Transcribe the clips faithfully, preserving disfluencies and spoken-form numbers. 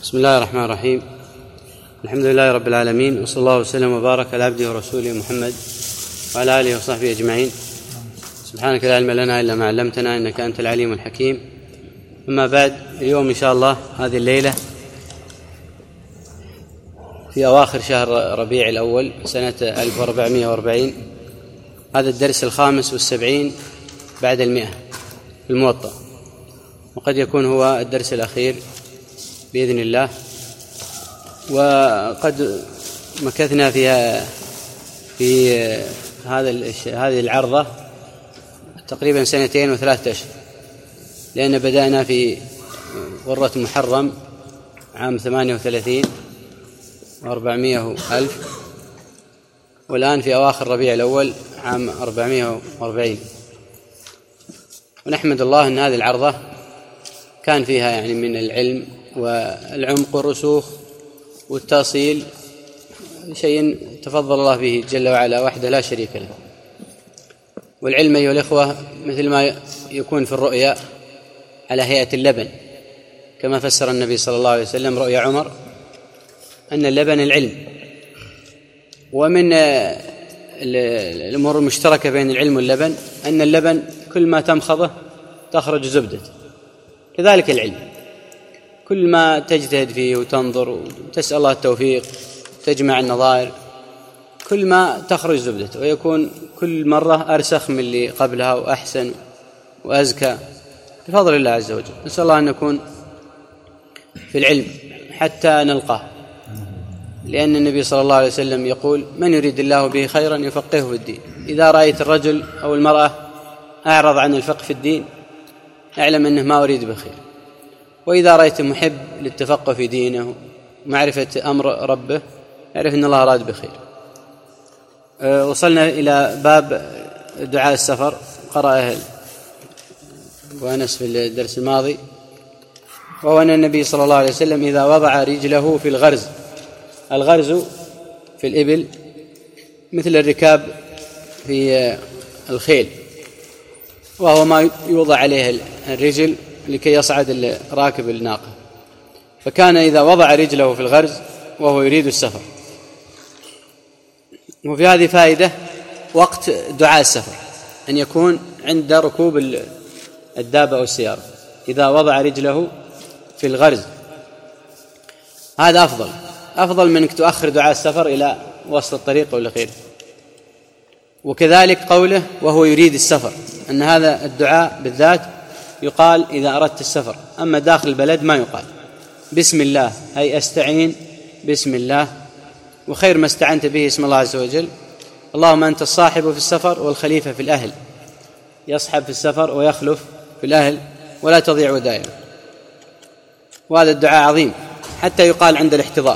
بسم الله الرحمن الرحيم. الحمد لله رب العالمين، وصلى الله وسلم وبارك على عبده ورسوله محمد وعلى آله وصحبه أجمعين. سبحانك لا علم لنا إلا ما علمتنا إنك أنت العليم الحكيم. أما بعد، اليوم إن شاء الله هذه الليلة في أواخر شهر ربيع الأول سنة ألف وأربعمائة وأربعين، هذا الدرس الخامس والسبعين بعد المئة في الموطأ، وقد يكون هو الدرس الأخير بإذن الله. وقد مكثنا فيها في هذا هذه العرضة تقريبا سنتين وثلاثة أشهر، لأن بدأنا في غرة محرم عام ثمانية وثلاثين وأربعمائة ألف، والآن في أواخر ربيع الأول عام أربعمائة وأربعين. ونحمد الله أن هذه العرضة كان فيها يعني من العلم والعمق والرسوخ والتأصيل شيء تفضل الله به جل وعلا وحده لا شريك له. والعلم أيها الإخوة مثل ما يكون في الرؤيا على هيئة اللبن، كما فسر النبي صلى الله عليه وسلم رؤيا عمر أن اللبن العلم. ومن الأمور المشتركة بين العلم واللبن أن اللبن كل ما تمخضه تخرج زبدة، كذلك العلم كل ما تجتهد فيه وتنظر وتسأل الله التوفيق تجمع النظائر كل ما تخرج زبدة، ويكون كل مرة أرسخ من اللي قبلها وأحسن وأزكى بفضل الله عز وجل. نسأل الله أن نكون في العلم حتى نلقاه، لأن النبي صلى الله عليه وسلم يقول: من يريد الله به خيرا يفقهه في الدين. إذا رأيت الرجل أو المرأة أعرض عن الفقه في الدين اعلم أنه ما أريد بخير، وإذا رأيت محب للتفقه في دينه ومعرفة أمر ربه اعرف أن الله أراد بخير. أه وصلنا إلى باب دعاء السفر، قرأه أبو أنس في الدرس الماضي، وهو أن النبي صلى الله عليه وسلم إذا وضع رجله في الغرز، الغرز في الإبل مثل الركاب في الخيل، وهو ما يوضع عليه الرجل لكي يصعد راكب الناقة، فكان إذا وضع رجله في الغرز وهو يريد السفر. وفي هذه فائدة وقت دعاء السفر أن يكون عند ركوب الدابة أو السيارة إذا وضع رجله في الغرز، هذا أفضل أفضل من أنك تؤخر دعاء السفر إلى وسط الطريق أو لغيره. وكذلك قوله وهو يريد السفر، أن هذا الدعاء بالذات يقال إذا أردت السفر، أما داخل البلد ما يقال. بسم الله أي أستعين بسم الله، وخير ما استعنت به اسم الله عز وجل. اللهم أنت الصاحب في السفر والخليفة في الأهل، يصحب في السفر ويخلف في الأهل ولا تضيع ودائعه. وهذا الدعاء عظيم حتى يقال عند الاحتضار،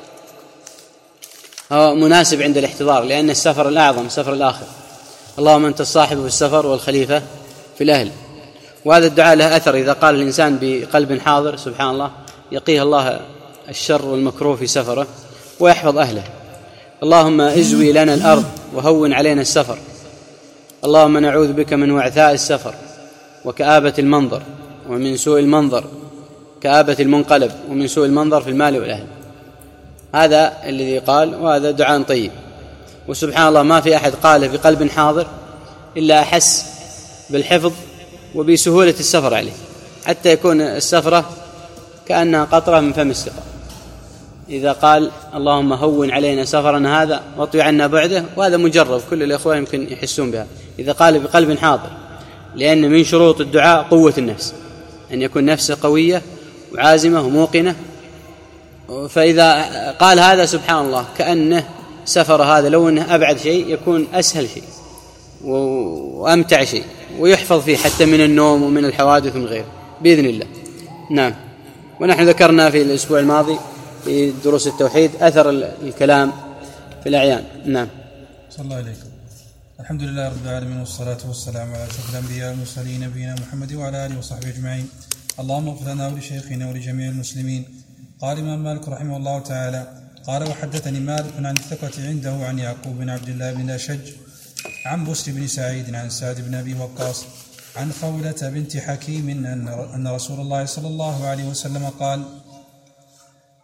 هو مناسب عند الاحتضار لأن السفر الأعظم سفر الآخر. اللهم أنت الصاحب في السفر والخليفة في الأهل. وهذا الدعاء له أثر إذا قال الإنسان بقلب حاضر سبحان الله يقيه الله الشر والمكروه في سفره ويحفظ أهله. اللهم ازوي لنا الأرض وهون علينا السفر. اللهم نعوذ بك من وعثاء السفر وكآبة المنظر ومن سوء المنظر كآبة المنقلب ومن سوء المنظر في المال والأهل. هذا الذي قال، وهذا دعاء طيب. وسبحان الله ما في أحد قاله بقلب حاضر إلا أحس بالحفظ وبسهولة السفر عليه، حتى يكون السفرة كأنها قطرة من فم السقاء. إذا قال اللهم هون علينا سفرنا هذا واطوي عنا بعده، وهذا مجرب كل الإخوة يمكن يحسون بها إذا قال بقلب حاضر، لأن من شروط الدعاء قوة النفس، أن يكون نفسه قوية وعازمة وموقنة. فإذا قال هذا سبحان الله كأنه سفر هذا لو أنه أبعد شيء يكون أسهل شيء وأمتع شيء، ويحفظ فيه حتى من النوم ومن الحوادث ومن غيره بإذن الله. نعم. ونحن ذكرنا في الأسبوع الماضي في دروس التوحيد أثر الكلام في الأعيان. نعم. صلى الله عليكم. الحمد لله رب العالمين، والصلاة والسلام على أشرف الأنبياء والمرسلين نبينا محمد وعلى آله وصحبه أجمعين. اللهم اغفر لنا ولشيخنا ولجميع المسلمين. قال الإمام مالك رحمه الله تعالى: قال وحدثني مالك عن الثقة عنده عن يعقوب بن عبد الله بن الأشج عن بسر بن سعيد عن سعد بن أبي وقاص عن خولة بنت حكيم أن رسول الله صلى الله عليه وسلم قال: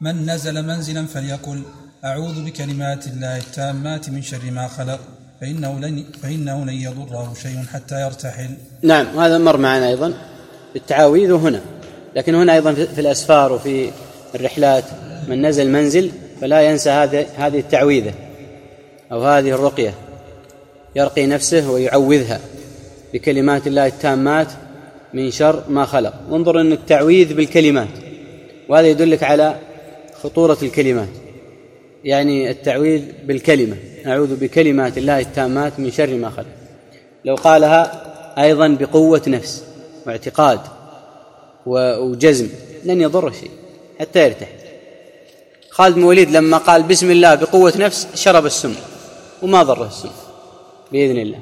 من نزل منزلا فليقل أعوذ بكلمات الله التامات من شر ما خلق فإنه لن, فإنه لن يضره شيء حتى يرتحل. نعم، هذا مر معنا أيضا بالتعاويذ هنا، لكن هنا أيضا في الأسفار وفي الرحلات من نزل منزل فلا ينسى هذه التعويذة أو هذه الرقية، يرقي نفسه ويعوذها بكلمات الله التامات من شر ما خلق. انظر أن التعويذ بالكلمات، وهذا يدلك على خطورة الكلمات، يعني التعويذ بالكلمة، أعوذ بكلمات الله التامات من شر ما خلق. لو قالها أيضا بقوة نفس واعتقاد وجزم لن يضر شيء حتى يرتاح. خالد بن وليد لما قال بسم الله بقوة نفس شرب السم وما ضره السم بإذن الله.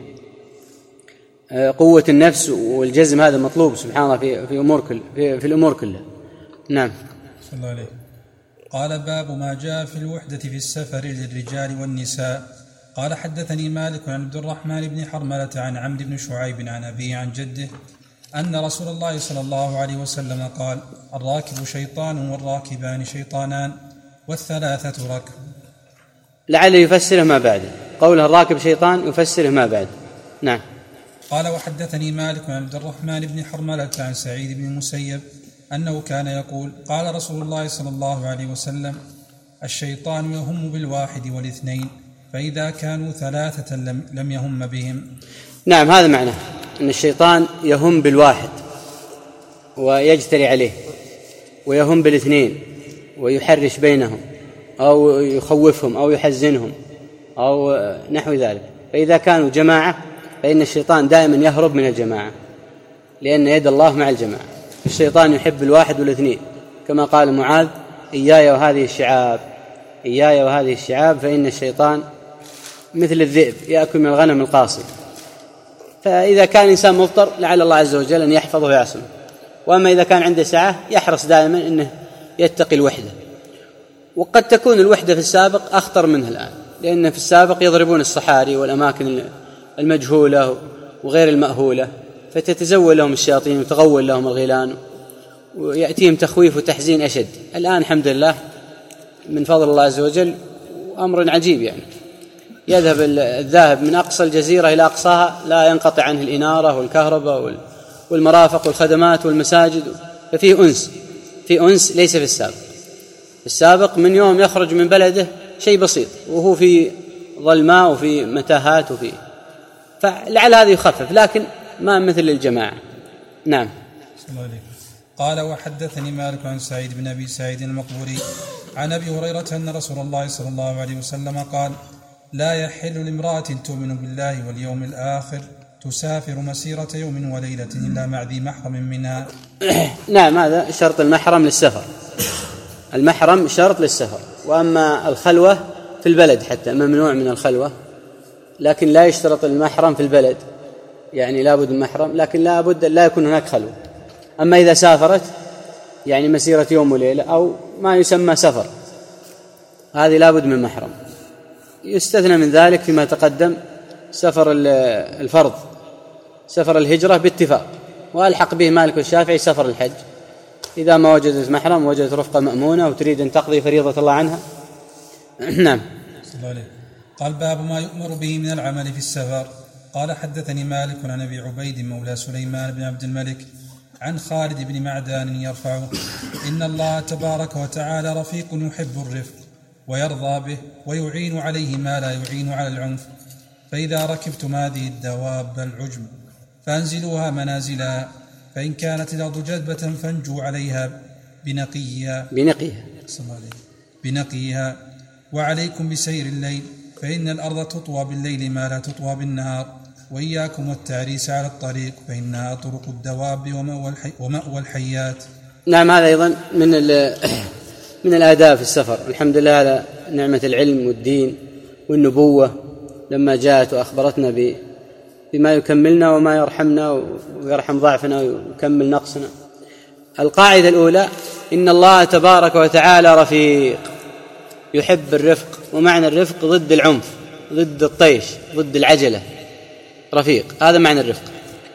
قوة النفس والجزم هذا مطلوب سبحان الله في في أمور كل في, في الأمور كلها. نعم. صلى الله عليه. قال باب ما جاء في الوحدة في السفر للرجال والنساء. قال حدثني مالك عن عبد الرحمن بن حرملة عن عمرو بن شعيب عن أبيه عن جده أن رسول الله صلى الله عليه وسلم قال الراكب شيطان والراكبان شيطانان والثلاثة ركب. لعل يفسره ما بعد قوله الراكب شيطان يفسره ما بعد. نعم. قال وحدثني مالك عن عبد الرحمن بن حرملة عن سعيد بن المسيب أنه كان يقول قال رسول الله صلى الله عليه وسلم الشيطان يهم بالواحد والاثنين فإذا كانوا ثلاثة لم, لم يهم بهم. نعم، هذا معناه أن الشيطان يهم بالواحد ويجتري عليه، ويهم بالاثنين ويحرش بينهم أو يخوفهم أو يحزنهم أو نحو ذلك. فإذا كانوا جماعة فإن الشيطان دائما يهرب من الجماعة، لأن يد الله مع الجماعة. الشيطان يحب الواحد والاثنين، كما قال معاذ إياي وهذه الشعاب، إياي وهذه الشعاب، فإن الشيطان مثل الذئب يأكل من الغنم القاصي. فإذا كان إنسان مضطر لعل الله عز وجل أن يحفظه ويعصمه. وأما إذا كان عنده سعة يحرص دائما أنه يتقي الوحدة. وقد تكون الوحدة في السابق أخطر منها الآن، لأن في السابق يضربون الصحاري والأماكن المجهولة وغير المأهولة، فتتزول لهم الشياطين وتغول لهم الغيلان ويأتيهم تخويف وتحزين أشد. الآن الحمد لله من فضل الله عز وجل أمر عجيب، يعني يذهب الذاهب من أقصى الجزيرة إلى أقصاها لا ينقطع عنه الإنارة والكهرباء والمرافق والخدمات والمساجد، ففيه أنس، في أنس ليس في السابق. في السابق من يوم يخرج من بلده شيء بسيط وهو في ظلماء وفي متاهات وفي، فلعل هذا يخفف، لكن ما مثل الجماعة. نعم. قال وحدثني مالك عن سعيد بن أبي سعيد المقبوري عن أبي هريرة أن رسول الله صلى الله عليه وسلم قال لا يحل لامرأة تؤمن بالله واليوم الآخر تسافر مسيرة يوم وليلة إلا مع ذي محرم منها. نعم، هذا شرط المحرم للسفر، المحرم شرط للسفر. وأما الخلوة في البلد حتى ممنوع من الخلوة، لكن لا يشترط المحرم في البلد، يعني لا بد من محرم، لكن لا بد لا يكون هناك خلوة. أما إذا سافرت يعني مسيرة يوم وليلة أو ما يسمى سفر، هذه لا بد من محرم. يستثنى من ذلك فيما تقدم سفر الفرض، سفر الهجرة باتفاق، وألحق به مالك والشافعي سفر الحج إذا ما وجدت محرم وجدت رفقة مأمونة وتريد أن تقضي فريضة الله عنها. نعم. قال باب ما يؤمر به من العمل في السفر. قال حدثني مالك عن أبي عبيد مولى سليمان بن عبد الملك عن خالد بن معدان يرفعه إن الله تبارك وتعالى رفيق يحب الرفق ويرضى به ويعين عليه ما لا يعين على العنف، فإذا ركبتم هذه الدواب العجم فأنزلوها منازلها، فإن كانت الأرض جذبة فانجوا عليها بنقيها بنقيها بنقيها وعليكم بسير الليل، فإن الأرض تطوى بالليل ما لا تطوى بالنهار، وإياكم والتعريس على الطريق فإنها طرق الدواب ومأوى الحيات. نعم، هذا أيضا من من الآداب في السفر. الحمد لله على نعمة العلم والدين والنبوة لما جاءت وأخبرتنا بما يكملنا وما يرحمنا ويرحم ضعفنا ويكمل نقصنا. القاعدة الأولى إن الله تبارك وتعالى رفيق يحب الرفق، ومعنى الرفق ضد العنف، ضد الطيش، ضد العجلة. رفيق هذا معنى الرفق،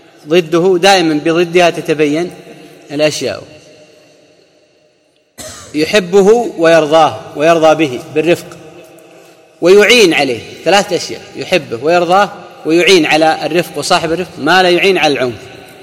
ضده دائما بضدها تتبين الأشياء. يحبه ويرضاه ويرضى به بالرفق ويعين عليه. ثلاث أشياء: يحبه ويرضاه ويعين على الرفق وصاحب الرفق ما لا يعين على العنف.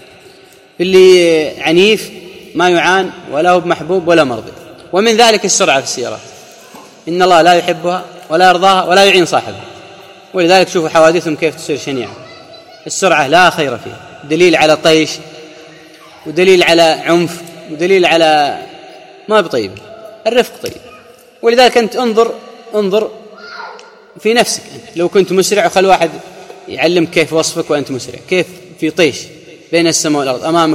اللي عنيف ما يعان ولا هو محبوب ولا مرضي. ومن ذلك السرعة في السيارات، إن الله لا يحبها ولا يرضاها ولا يعين صاحبها. ولذلك شوفوا حوادثهم كيف تصير شنيعة. السرعة لا خير فيها، دليل على طيش ودليل على عنف ودليل على ما بطيب. الرفق طيب. ولذلك أنت انظر انظر في نفسك، أنت لو كنت مسرع وخل واحد يعلم كيف وصفك وأنت مسرع، كيف في طيش بين السماء والأرض، أمامك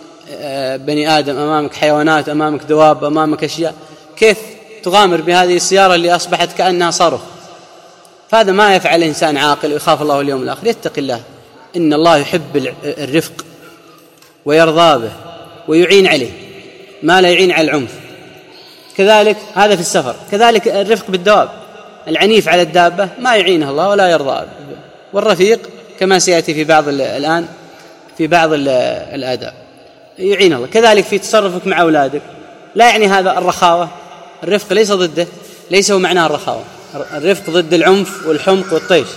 بني آدم، أمامك حيوانات، أمامك دواب، أمامك أشياء، كيف تغامر بهذه السيارة اللي أصبحت كأنها صاروخ؟ فهذا ما يفعل إنسان عاقل ويخاف الله اليوم الآخر. يتقي الله، إن الله يحب الرفق ويرضى به ويعين عليه ما لا يعين على العنف. كذلك هذا في السفر، كذلك الرفق بالدواب. العنيف على الدابة ما يعينها الله ولا يرضى به. والرفيق كما سيأتي في بعض الآن في بعض الآداب يعين الله. كذلك في تصرفك مع أولادك، لا يعني هذا الرخاوة. الرفق ليس ضده، ليس هو معناه الرخاوة. الرفق ضد العنف والحمق والطيش.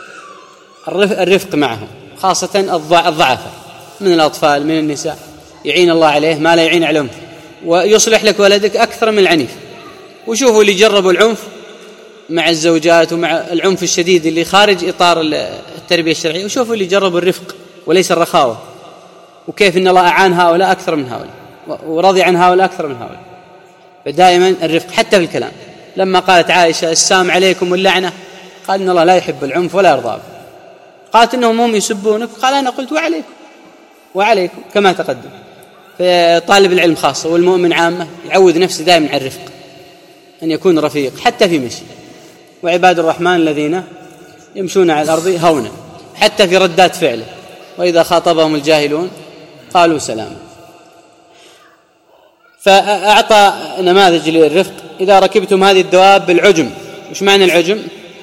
الرفق معهم خاصة الضعفاء من الأطفال من النساء، يعين الله عليه ما لا يعين على العنف، ويصلح لك ولدك أكثر من العنيف. وشوفوا اللي جربوا العنف مع الزوجات ومع العنف الشديد اللي خارج إطار التربية الشرعية، وشوفوا اللي جربوا الرفق وليس الرخاوة، وكيف إن الله أعان هؤلاء أكثر من هؤلاء ورضي عن هؤلاء أكثر من هؤلاء. فدائما الرفق حتى في الكلام. لما قالت عائشة السلام عليكم واللعنة، قال إن الله لا يحب العنف ولا يرضى به. قالت إنهم هم يسبونك، قال أنا قلت وعليكم وعليكم كما تقدم. فطالب العلم خاصة والمؤمن عامة يعود نفسه دائما على الرفق، أن يكون رفيق حتى في مشي. وعباد الرحمن الذين يمشون على الأرض هونا، حتى في ردات فعله، وإذا خاطبهم الجاهلون قالوا سلاما. فأعطى نماذج للرفق. إذا ركبتم هذه الدواب بالعجم. وش معنى العجم؟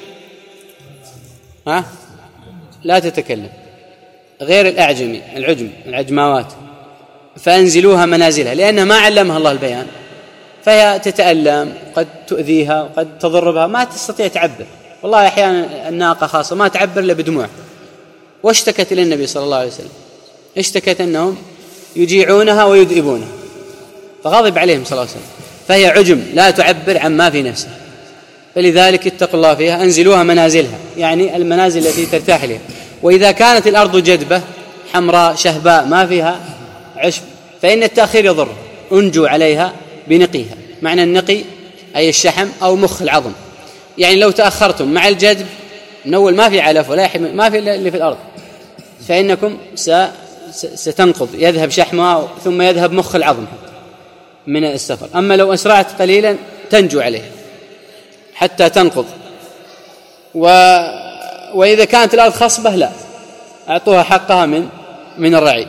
ها؟ لا تتكلم، غير الأعجمي، العجم العجماوات. فأنزلوها منازلها، لأنها ما علمها الله البيان، فهي تتألم، قد تؤذيها وقد تضر بها، ما تستطيع تعبر. والله أحيانا الناقة خاصة ما تعبر إلا بدموع. واشتكت إلى النبي صلى الله عليه وسلم، اشتكت أنهم يجيعونها ويذئبونها، فغضب عليهم صلى الله عليه وسلم. فهي عجم لا تعبر عن ما في نفسها، فلذلك اتقوا الله فيها. أنزلوها منازلها، يعني المنازل التي ترتاح لها. وإذا كانت الأرض جدبة حمراء شهباء ما فيها عشب فإن التأخير يضر. انجوا عليها بنقيها. معنى النقي أي الشحم أو مخ العظم. يعني لو تأخرتم مع الجدب من أول ما في علف ولا حمل ما في اللي في الأرض، فإنكم ستنقض، يذهب شحمها ثم يذهب مخ العظم من السفر. أما لو أسرعت قليلا تنجو عليه حتى تنقض. و... وإذا كانت الأرض خصبة لا، أعطوها حقها من من الرعي.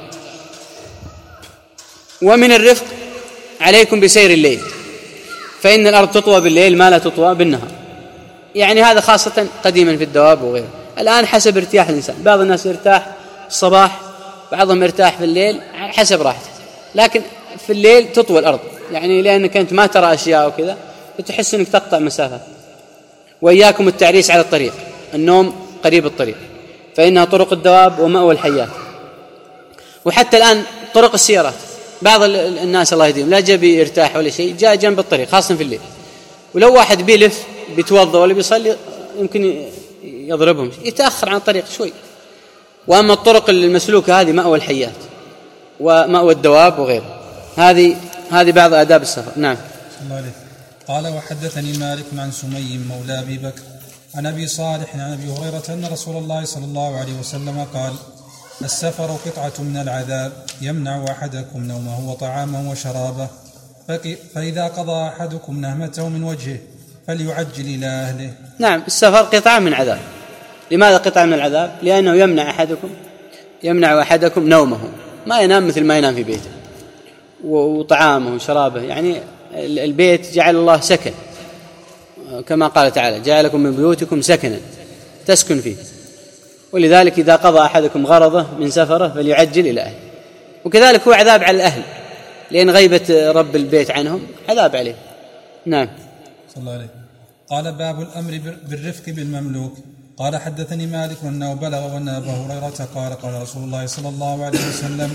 ومن الرفق عليكم بسير الليل، فإن الأرض تطوى بالليل ما لا تطوى بالنهار. يعني هذا خاصة قديما في الدواب وغيره. الآن حسب ارتياح الإنسان، بعض الناس يرتاح الصباح، بعضهم يرتاح في الليل حسب راحته. لكن في الليل تطوى الأرض، يعني لأنك أنت ما ترى أشياء وكذا، فتحس أنك تقطع مسافات. وإياكم التعريس على الطريق، النوم قريب الطريق، فإنها طرق الدواب ومأوى الحيات. وحتى الآن طرق السيارات، بعض الناس الله يهديهم لا جبي يرتاح ولا شيء، جاء جنب الطريق خاصة في الليل. ولو واحد بيلف بيتوضأ ولا بيصلي يمكن يضربهم، يتأخر عن الطريق شوي. وأما الطرق المسلوكة هذه مأوى الحيات ومأوى الدواب وغيره. هذه هذه بعض آداب السفر. نعم. الله عليه. قال وحدثني مالك عن سمي مولى أبي بكر عن أبي صالح عن أبي هريرة أن رسول الله صلى الله عليه وسلم قال السفر قطعة من العذاب يمنع أحدكم نومه وطعامه وشرابه، فإذا قضى أحدكم نهمته من وجهه فليعجل إلى أهله. نعم، السفر قطعة من عذاب. لماذا قطعة من العذاب؟ لأنه يمنع أحدكم يمنع أحدكم نومه، ما ينام مثل ما ينام في بيته، وطعامه وشرابه. يعني البيت جعل الله سكن، كما قال تعالى جعلكم من بيوتكم سكنا تسكن فيه. ولذلك إذا قضى أحدكم غرضه من سفره فليعجل إلى أهله. وكذلك هو عذاب على الأهل، لأن غيبة رب البيت عنهم عذاب عليه. نعم. صلى الله عليه. قال باب الأمر بالرفق بالمملوك. قال حدثني مالك أنه بلغ وأن أبا هريرة قال قال رسول الله صلى الله عليه وسلم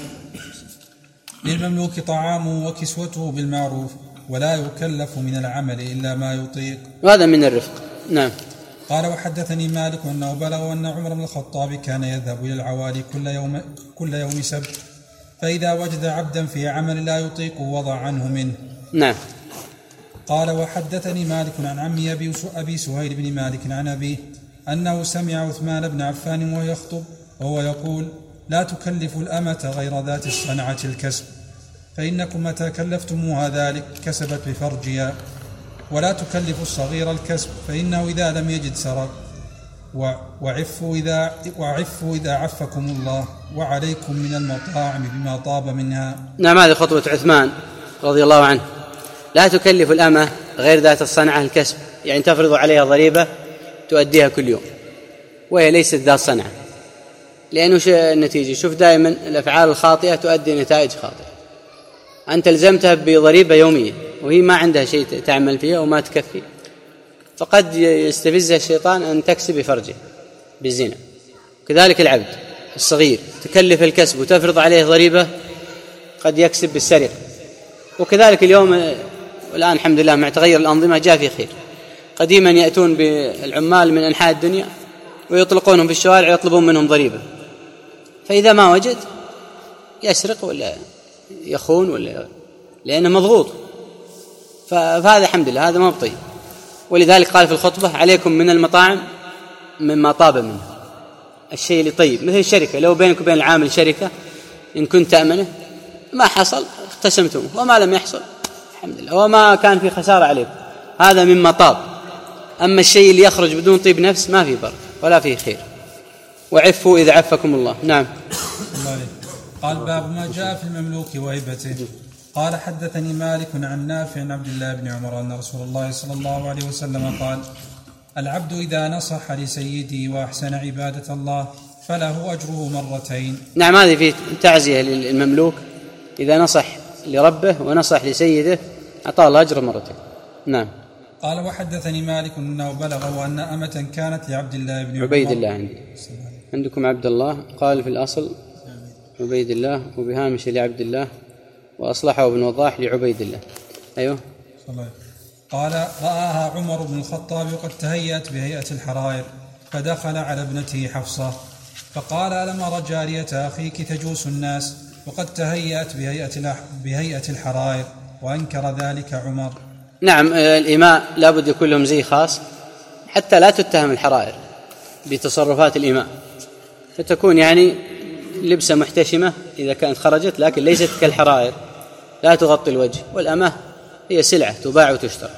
للمملوك طعامه وكسوته بالمعروف ولا يكلف من العمل إلا ما يطيق، وهذا من الرفق. نعم. قال وحدثني مالك أنه بلغ أن عمر بن الخطاب كان يذهب إلى العوالي كل يوم, كل يوم سبت، فإذا وجد عبدا في عمل لا يطيق وضع عنه منه. نعم. قال وحدثني مالك عن عمي أبي سهيل بن مالك عن أبيه أنه سمع عثمان بن عفان وهو يخطب وهو يقول لا تكلف الأمة غير ذات الصنعة الكسب، فإنكم متى كلفتموها ذلك كسبت بفرجها، ولا تكلف الصغير الكسب فإنه إذا لم يجد سرق، وعفوا إذا, وعفوا إذا عفكم الله، وعليكم من المطاعم بما طاب منها. نعم. هذه خطوة عثمان رضي الله عنه. لا تكلف الأمة غير ذات الصنعة الكسب، يعني تفرض عليها ضريبة تؤديها كل يوم وهي ليست ذات صنعة، لأنه النتيجة شوف دائما الأفعال الخاطئة تؤدي نتائج خاطئة. أنت الزمتها بضريبة يومية وهي ما عندها شيء تعمل فيها وما تكفي، فقد يستفزها الشيطان أن تكسب بفرجه بالزنا. كذلك العبد الصغير تكلف الكسب وتفرض عليه ضريبة قد يكسب بالسرقة. وكذلك اليوم والآن الحمد لله مع تغير الأنظمة جاء في خير. قديما يأتون بالعمال من أنحاء الدنيا ويطلقونهم في الشوارع ويطلبون منهم ضريبة، فإذا ما وجد يسرق ولا يخون ولا لأنه مضغوط. فهذا الحمد لله هذا ما بطيء. ولذلك قال في الخطبة عليكم من المطاعم مما طاب منه، الشيء اللي طيب، مثل الشركة لو بينك وبين العامل شركة إن كنت تأمنه ما حصل اقتسمتم وما لم يحصل الحمد لله وما كان في خسارة عليكم، هذا مما طاب. أما الشيء اللي يخرج بدون طيب نفس ما فيه بركة ولا فيه خير. وعفوا إذا عفكم الله. نعم. قال باب ما جاء في المملوك وهبته. قال حدثني مالك عن نافع عن عبد الله بن عمر أن رسول الله صلى الله عليه وسلم قال العبد إذا نصح لسيده وأحسن عبادة الله فله أجره مرتين. نعم. هذه في تعزية للمملوك إذا نصح لربه ونصح لسيده أعطاه الله أجر مرتين. نعم. قال وحدثني مالك أنه بلغ وأن أمة كانت لعبد الله بن عمر. عبيد الله عندي. عندكم عبد الله، قال في الأصل عبيد الله وبهامش لعبد الله وأصلحه ابن وضاح لعبيد الله. أيوه. قال رآها عمر بن الخطاب وقد تهيأت بهيئة الحرائر فدخل على ابنته حفصة فقال ألم أرى جارية أخيك تجوس الناس وقد تهيأت بهيئة, بهيئة الحرائر، وأنكر ذلك عمر. نعم. الإماء لابد يكون لهم زي خاص حتى لا تتهم الحرائر بتصرفات الإماء، فتكون يعني لبسة محتشمة إذا كانت خرجت لكن ليست كالحرائر لا تغطي الوجه، والأمة هي سلعة تباع وتشترى،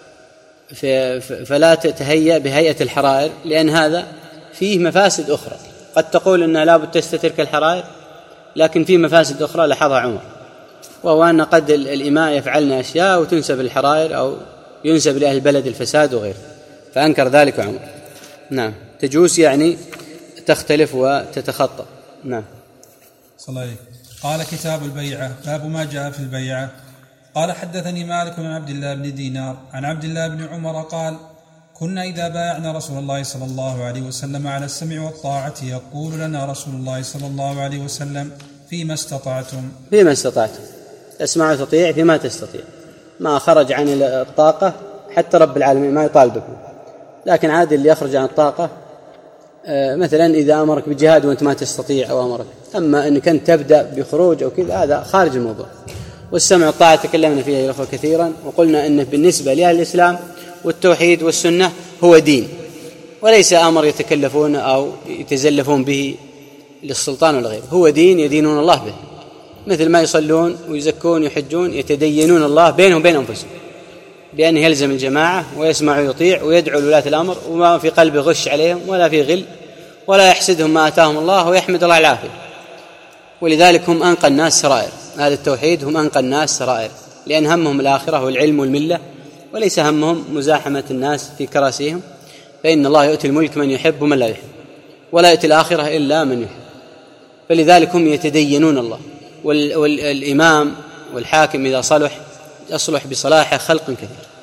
فلا تتهيأ بهيئة الحرائر لأن هذا فيه مفاسد أخرى. قد تقول أنها لابد تستتر كالحرائر لكن فيه مفاسد أخرى لاحظها عمر، وهو أن قد الإماء يفعلن أشياء وتنسب للحرائر أو ينسب لأهل البلد الفساد وغيره، فأنكر ذلك عمر. نعم. تجوز يعني تختلف وتتخطى. نعم. صلى الله عليه. قال كتاب البيعة. باب ما جاء في البيعة. قال حدثني مالك عن عبد الله بن دينار عن عبد الله بن عمر قال كنا إذا بايعنا رسول الله صلى الله عليه وسلم على السمع والطاعة يقول لنا رسول الله صلى الله عليه وسلم فيما استطعتم. فيما استطعتم، تسمع وتطيع فيما تستطيع، ما خرج عن الطاقة حتى رب العالمين ما يطالبكم. لكن عادي اللي يخرج عن الطاقة مثلا إذا أمرك بجهاد وأنت ما تستطيع أو أمرك، أما أنك أنت تبدأ بخروج أو كذا هذا خارج الموضوع. والسمع والطاعة تكلمنا فيها يا أخوة كثيرا، وقلنا أنه بالنسبة لأهل الإسلام والتوحيد والسنة هو دين وليس أمر يتكلفون أو يتزلفون به للسلطان ولا غيره، هو دين يدينون الله به، مثل ما يصلون ويزكون ويحجون يتدينون الله بينهم وبين أنفسهم بأنه يلزم الجماعة ويسمع ويطيع ويدعو لولاة الأمر وما في قلبه غش عليهم ولا في غل ولا يحسدهم ما آتاهم الله ويحمد الله العافية. ولذلك هم أنقى الناس سرائر، هذا التوحيد هم أنقى الناس سرائر، لأن همهم الآخرة والعلم والملة وليس همهم مزاحمة الناس في كراسيهم، فإن الله يؤتي الملك من يحب ومن لا يحب ولا يؤتي الآخرة إلا من يحب. فلذلك هم يتدينون الله. والإمام والحاكم إذا صلح يصلح بصلاح خلق كثير،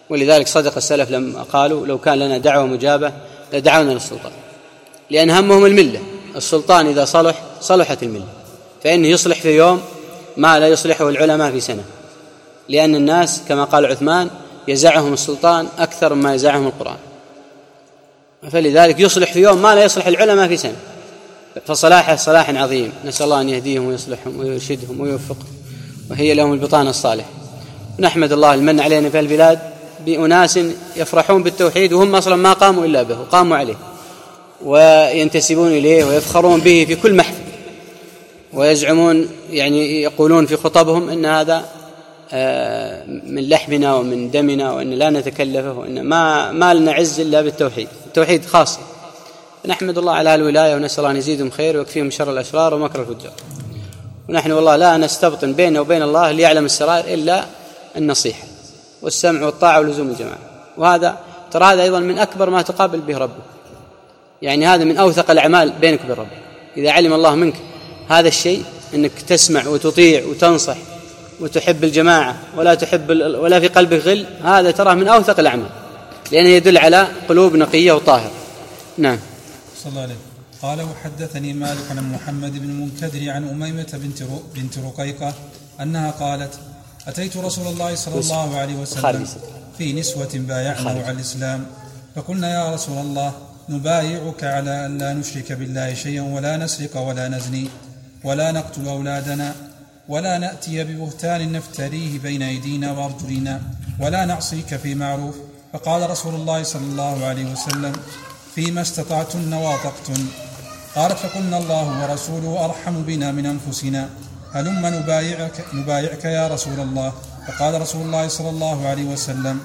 ولذلك صدق السلف لما قالوا لو كان لنا دعوة مجابة لدعونا للسلطان، لأن همهم الملة. السلطان إذا صلح صلحت الملة، فإنه يصلح في يوم ما لا يصلحه العلماء في سنة، لأن الناس كما قال عثمان يزعهم السلطان أكثر مما يزعهم القرآن، فلذلك يصلح في يوم ما لا يصلح العلماء في سنة، فصلاحه صلاح عظيم. نسأل الله أن يهديهم ويصلحهم ويرشدهم ويوفقهم، وهي لهم البطانة الصالح. نحمد الله المن علينا في البلاد بأناس يفرحون بالتوحيد وهم أصلا ما قاموا إلا به وقاموا عليه وينتسبون إليه ويفخرون به في كل محفل، ويزعمون يعني يقولون في خطبهم إن هذا من لحمنا ومن دمنا وأن لا نتكلفه وأن ما, ما لنا عز إلا بالتوحيد، التوحيد خاصة. نحمد الله على الولاية ونسأل الله أن يزيدهم خير ويكفيهم شر الأشرار ومكر الفجار. ونحن والله لا نستبطن بيننا وبين الله ليعلم السرائر إلا النصيحة والسمع والطاعة ولزوم الجماعة. وهذا ترى هذا أيضا من أكبر ما تقابل به ربك، يعني هذا من أوثق الأعمال بينك وبين ربك. إذا علم الله منك هذا الشيء أنك تسمع وتطيع وتنصح وتحب الجماعة ولا تحب ولا في قلبك غل، هذا تراه من أوثق الأعمال، لأنه يدل على قلوب نقية وطاهرة. نعم. صلى الله عليه. قال وحدثني مالك عن محمد بن المنكدر عن أميمة بنت بنت رقيقة أنها قالت أتيت رسول الله صلى الله عليه وسلم في نسوة بايعنه على الإسلام، فقلنا يا رسول الله نبايعك على أن لا نشرك بالله شيئا ولا نسرق ولا نزني ولا نقتل أولادنا ولا نأتي ببهتان نفتريه بين أيدينا وأرجلنا ولا نعصيك في معروف. فقال رسول الله صلى الله عليه وسلم فيما استطعتن واطقتن. قالت فقلنا الله ورسوله أرحم بنا من أنفسنا، هلم نبايعك, نبايعك يا رسول الله. فقال رسول الله صلى الله عليه وسلم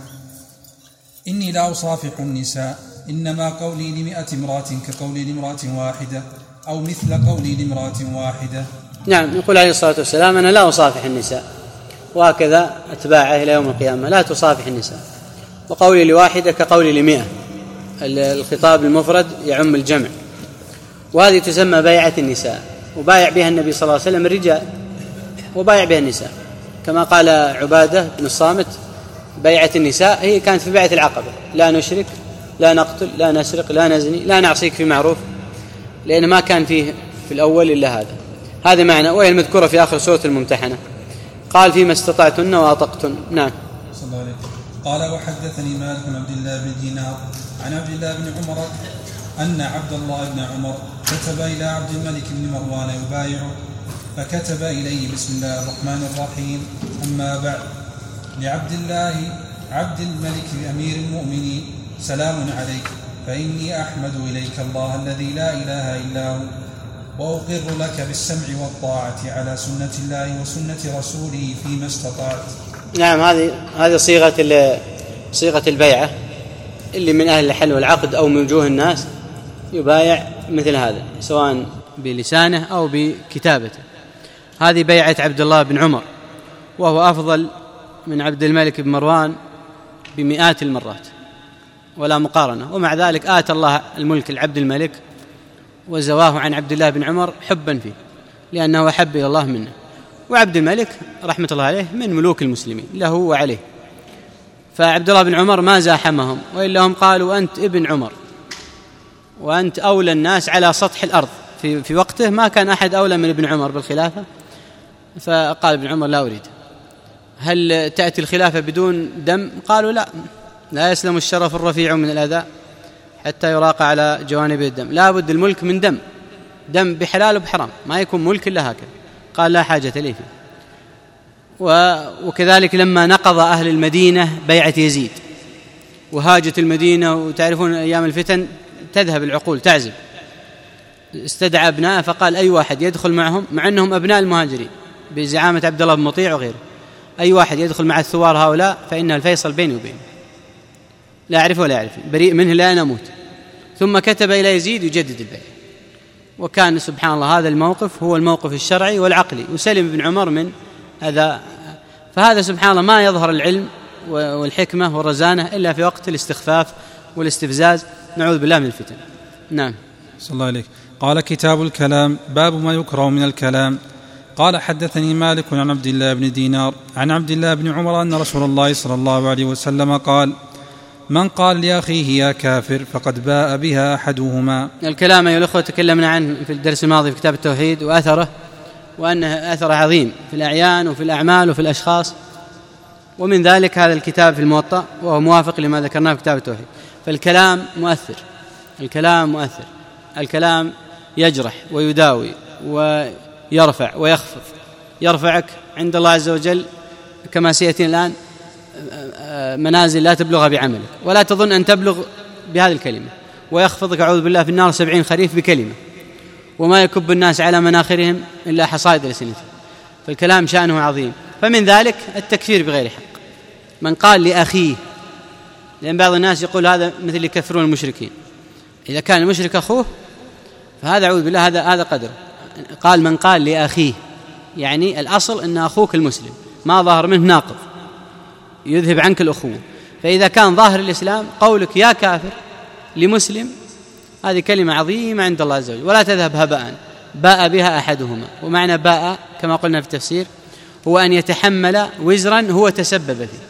إني لا أصافح النساء، إنما قولي لمئة امرأة كقولي لامرأة واحدة أو مثل قولي لامرأة واحدة. نعم. يقول عليه الصلاة والسلام أنا لا أصافح النساء، وهكذا أتباعه إلى يوم القيامة لا تصافح النساء، وقولي لواحدة كقولي لمئة. الخطاب المفرد يعم الجمع، وهذه تسمى بيعة النساء، وبايع بها النبي صلى الله عليه وسلم الرجال وبايع بها النساء، كما قال عبادة بن الصامت بيعة النساء هي كانت في بيعة العقبة، لا نشرك لا نقتل لا نسرق لا نزني لا نعصيك في معروف، لأن ما كان فيه في الأول إلا هذا هذا معنى. وهي المذكورة في آخر سورة الممتحنة قال فيما استطعتن وأطقتن. نعم. صلى الله عليه. قال وحدثني مالك بن عبد الله بن دينار عن عبد الله بن عمر أن عبد الله بن عمر كتب إلى عبد الملك بن مروان يبايعه، فكتب إليه بسم الله الرحمن الرحيم أما بعد. لعبد الله عبد الملك أمير المؤمنين سلام عليك، فإني أحمد إليك الله الذي لا إله إلا هو، وأقر لك بالسمع والطاعة على سنة الله وسنة رسوله فيما استطعت. نعم. هذه هذه صيغة صيغة البيعة اللي من أهل الحل والعقد أو من وجوه الناس يبايع مثل هذا سواء بلسانه أو بكتابته. هذه بيعة عبد الله بن عمر، وهو أفضل من عبد الملك بن مروان بمئات المرات ولا مقارنة، ومع ذلك آتى الله الملك لعبد الملك وزواه عن عبد الله بن عمر حبا فيه، لأنه أحب إلى الله منه. وعبد الملك رحمة الله عليه من ملوك المسلمين له وعليه، فعبد الله بن عمر ما زاحمهم، وإلا هم قالوا أنت ابن عمر وأنت أولى الناس على سطح الأرض. في, في وقته ما كان أحد أولى من ابن عمر بالخلافة، فقال ابن عمر لا أريد. هل تأتي الخلافة بدون دم؟ قالوا لا، لا يسلم الشرف الرفيع من الأذى حتى يراق على جوانب الدم، لا بد الملك من دم، دم بحلال وبحرام، ما يكون ملك إلا هكذا. قال لا حاجة لي فيه. وكذلك لما نقض أهل المدينة بيعة يزيد وهاجت المدينة، وتعرفون أيام الفتن تذهب العقول تعزب، استدعى أبناءه فقال أي واحد يدخل معهم، مع أنهم أبناء المهاجرين بزعامة عبد الله بن مطيع وغيره، أي واحد يدخل مع الثوار هؤلاء فإنه الفيصل بيني وبينه، لا أعرفه ولا أعرف، بريء منه لا نموت. ثم كتب إلى يزيد يجدد البيعة. وكان سبحان الله هذا الموقف هو الموقف الشرعي والعقلي، وسلم ابن عمر من هذا. فهذا سبحان الله ما يظهر العلم والحكمة والرزانة إلا في وقت الاستخفاف والاستفزاز، نعوذ بالله من الفتن. نعم. صلى الله عليك. قال كتاب الكلام، باب ما يكره من الكلام. قال حدثني مالك عن عبد الله بن دينار عن عبد الله بن عمر أن رسول الله صلى الله عليه وسلم قال من قال لأخيه يا كافر فقد باء بها أحدهما. الكلام أيها الأخوة تكلمنا عنه في الدرس الماضي في كتاب التوحيد وأثره، وأنه أثر عظيم في الأعيان وفي الأعمال وفي الأشخاص، ومن ذلك هذا الكتاب في الموطأ وهو موافق لما ذكرناه في كتاب التوحيد. فالكلام مؤثر، الكلام مؤثر، الكلام يجرح ويداوي ويرفع ويخفض. يرفعك عند الله عز وجل كما سيأتي الآن منازل لا تبلغها بعملك ولا تظن أن تبلغ بهذه الكلمة، ويخفضك أعوذ بالله في النار سبعين خريف بكلمة، وما يكب الناس على مناخرهم إلا حصائد ألسنتهم. فالكلام شأنه عظيم. فمن ذلك التكفير بغير حق، من قال لأخيه، لأن بعض الناس يقول هذا مثل يكفرون المشركين، إذا كان المشرك أخوه فهذا أعوذ بالله هذا هذا قدر. قال من قال لأخيه، يعني الأصل أن أخوك المسلم ما ظهر منه ناقض يذهب عنك الأخوة. فإذا كان ظاهر الإسلام قولك يا كافر لمسلم هذه كلمة عظيمة عند الله عز وجل، ولا تذهب هباء، باء بها أحدهما. ومعنى باء كما قلنا في التفسير هو أن يتحمل وزرا هو تسبب فيه،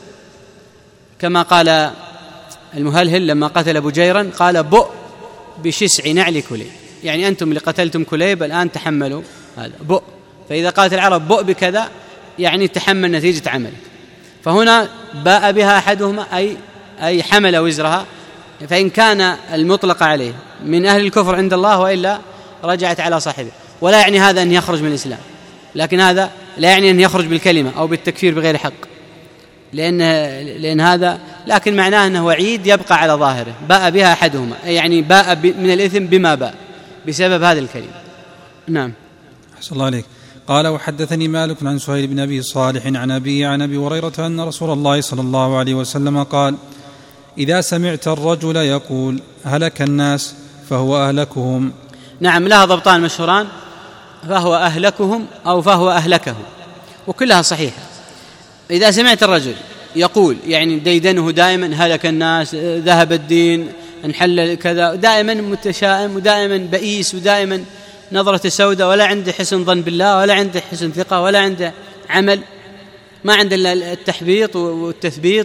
كما قال المهلهل لما قتل بجيرا قال بؤ بشسع نعل كليب، يعني أنتم اللي قتلتم كليب الآن تحملوا هذا بؤ. فإذا قالت العرب بؤ بكذا يعني تحمل نتيجة عملك. فهنا باء بها أحدهما أي أي حمل وزرها، فإن كان المطلق عليه من أهل الكفر عند الله وإلا رجعت على صاحبه. ولا يعني هذا أن يخرج من الإسلام، لكن هذا لا يعني أن يخرج بالكلمة أو بالتكفير بغير حق، لأن لأن هذا لكن معناه أنه وعيد يبقى على ظاهره. باء بها أحدهما أي يعني باء من الإثم بما باء بسبب هذه الكلمة. نعم. أحسن الله عليك. قال وحدثني مالك عن سهيل بن أبي صالح عن أبي عن أبي هريرة أن رسول الله صلى الله عليه وسلم قال إذا سمعت الرجل يقول هلك الناس فهو أهلكهم. نعم، لها ضبطان مشهوران، فهو أهلكهم أو فهو أهلكهم، وكلها صحيحة. إذا سمعت الرجل يقول يعني ديدنه دائما هلك الناس، ذهب الدين، انحل كذا، دائما متشائم ودائما بئيس ودائما نظرة سوداء، ولا عنده حسن ظن بالله ولا عنده حسن ثقة ولا عنده عمل، ما عنده إلا التحبيط والتثبيط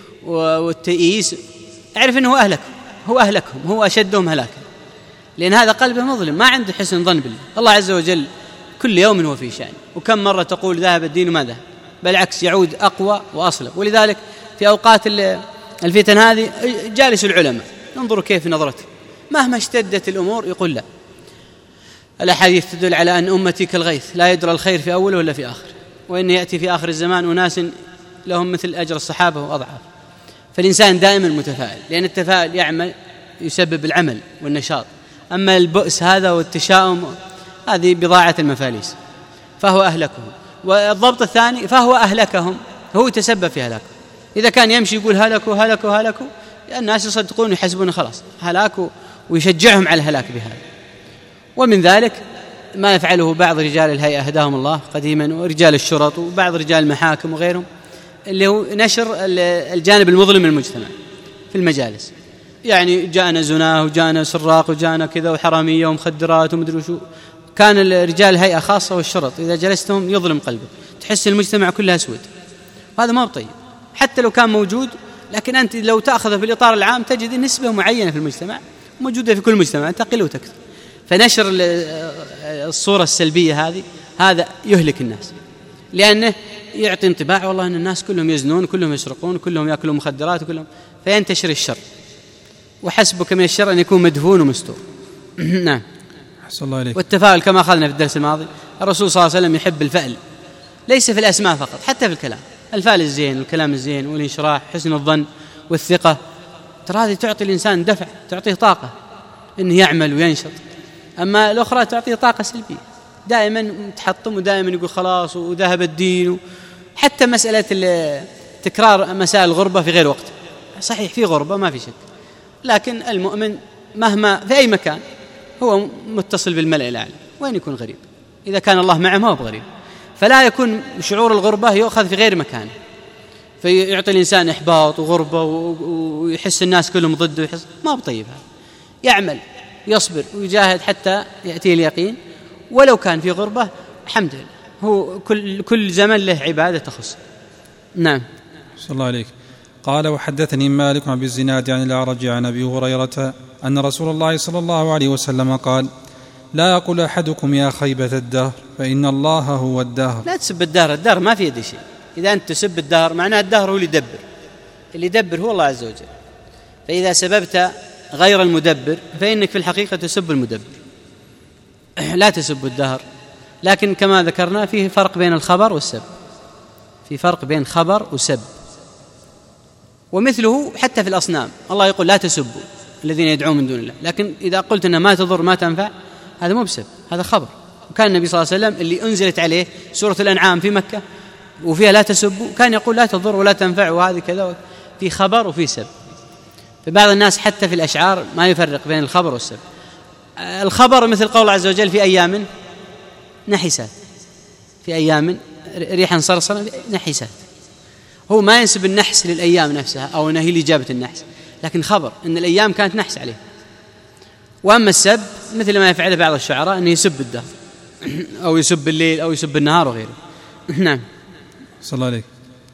والتئيس، اعرف أنه أهلك، هو أهلكهم، هو أشدهم هلاكا، لأن هذا قلبه مظلم ما عنده حسن ظن بالله. الله عز وجل كل يوم هو في شأن، وكم مرة تقول ذهب الدين وما ذهب، بالعكس يعود أقوى وأصلب. ولذلك في أوقات الفتن هذه جالس العلماء انظروا كيف نظرته، مهما اشتدت الأمور يقول لا، الأحاديث تدل على أن أمتي كالغيث لا يدرى الخير في أوله ولا في آخر، وإن يأتي في آخر الزمان أناس لهم مثل أجر الصحابة وأضعاف. فالإنسان دائما متفائل، لأن التفاؤل يعمل يسبب العمل والنشاط. أما البؤس هذا والتشاؤم هذه بضاعة المفاليس. فهو أهلكهم. والضبط الثاني فهو أهلكهم، هو تسبب في هلاكه. إذا كان يمشي يقول هلكوا هلكوا هلكوا، الناس يصدقون ويحسبون خلاص هلاكوا، ويشجعهم على الهلاك بهذا. ومن ذلك ما يفعله بعض رجال الهيئة هداهم الله قديما، ورجال الشرط وبعض رجال المحاكم وغيرهم، اللي هو نشر الجانب المظلم من المجتمع في المجالس. يعني جاءنا زناه وجاءنا سراق وجاءنا كذا وحرامية ومخدرات ومدري شو. كان الرجال الهيئة خاصة والشرط إذا جلستهم يظلم قلبك، تحس المجتمع كله أسود، هذا ما بطيب حتى لو كان موجود. لكن أنت لو تأخذه في الإطار العام تجد نسبة معينة في المجتمع موجودة في كل مجتمع تقل وتكثر. فنشر الصورة السلبية هذه هذا يهلك الناس، لأنه يعطي انطباع والله أن الناس كلهم يزنون كلهم يسرقون كلهم يأكلون مخدرات كلهم، فينتشر الشر، وحسبك من الشر أن يكون مدفون ومستور. نعم. أحسن الله عليك. والتفاؤل كما أخذنا في الدرس الماضي، الرسول صلى الله عليه وسلم يحب الفأل، ليس في الأسماء فقط، حتى في الكلام، الفأل الزين والكلام الزين والانشراح حسن الظن والثقة، ترى هذه تعطي الإنسان دفع، تعطيه طاقة إنه يعمل وينشط. أما الأخرى تعطيه طاقة سلبية، دائما متحطم ودائما يقول خلاص وذهب الدين. حتى مسألة تكرار مسائل الغربة في غير وقت، صحيح في غربة ما في شك، لكن المؤمن مهما في أي مكان هو متصل بالملأ الأعلى، وين يكون غريب؟ إذا كان الله معه ما هو بغريب. فلا يكون شعور الغربة يؤخذ في غير مكانه، فيعطي الإنسان إحباط وغربة ويحس الناس كلهم ضده، ويحس ما بطيب. هذا يعمل يصبر ويجاهد حتى يأتيه اليقين، ولو كان في غربة الحمد لله، هو كل كل زمن له عبادة تخص. نعم. صلى الله عليك. قال وحدثني مالك عن أبي الزناد عن الأعرج عن أبي هريرة أن رسول الله صلى الله عليه وسلم قال لا يقول أحدكم يا خيبة الدهر فإن الله هو الدهر. لا تسب الدهر، الدهر ما في يد شيء. إذا أنت تسب الدهر معناه الدهر هو اللي يدبر، اللي يدبر هو الله عز وجل. فإذا سببت غير المدبر فإنك في الحقيقة تسب المدبر. لا تسب الدهر. لكن كما ذكرنا فيه فرق بين الخبر والسب، في فرق بين خبر وسب. ومثله حتى في الأصنام، الله يقول لا تسبوا الذين يدعون من دون الله، لكن إذا قلت أنها ما تضر ما تنفع هذا مو بسب، هذا خبر. وكان النبي صلى الله عليه وسلم اللي أنزلت عليه سورة الأنعام في مكة وفيها لا تسبوا كان يقول لا تضر ولا تنفع، وهذه كذا، في خبر وفي سب. فبعض الناس حتى في الأشعار ما يفرق بين الخبر والسب. الخبر مثل قول الله عز وجل في أيام نحسات، في أيام ريحا صرصرا نحسات. هو ما ينسب النحس للأيام نفسها أو أنها هي اللي جابت النحس، لكن خبر أن الأيام كانت نحس عليه. وأما السب مثل ما يفعله بعض الشعراء أنه يسب الدهر أو يسب الليل أو يسب النهار وغيره. نعم. صلى الله عليه.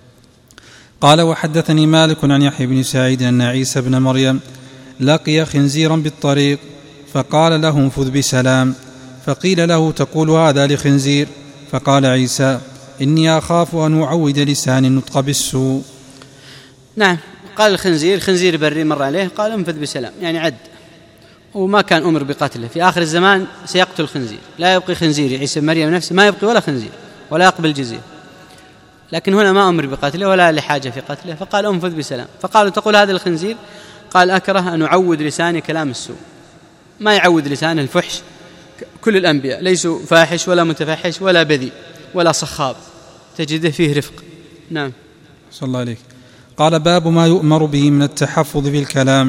قال وحدثني مالك عن يحيى بن سعيد أن عيسى بن مريم لقي خنزيرا بالطريق فقال له انفذ بسلام، فقيل له تقول هذا لخنزير؟ فقال عيسى إني أخاف أن أعود لساني النطق بالسوء. نعم. قال الخنزير، خنزير بري مر عليه، قال انفذ بسلام، يعني عد. وما كان أمر بقتله. في آخر الزمان سيقتل الخنزير، لا يبقي خنزير. عيسى بن مريم نفسه ما يبقي ولا خنزير ولا يقبل جزية، لكن هنا ما أمر بقتله ولا لحاجة في قتله، فقال انفذ بسلام. فقالوا تقول هذا الخنزير؟ قال أكره أن أعود لساني كلام السوء. ما يعود لسانه الفحش. كل الأنبياء ليسوا فاحش ولا متفحش ولا بذيء ولا صخاب، تجده فيه رفق. نعم. صلى الله عليك. قال باب ما يؤمر به من التحفظ في الكلام.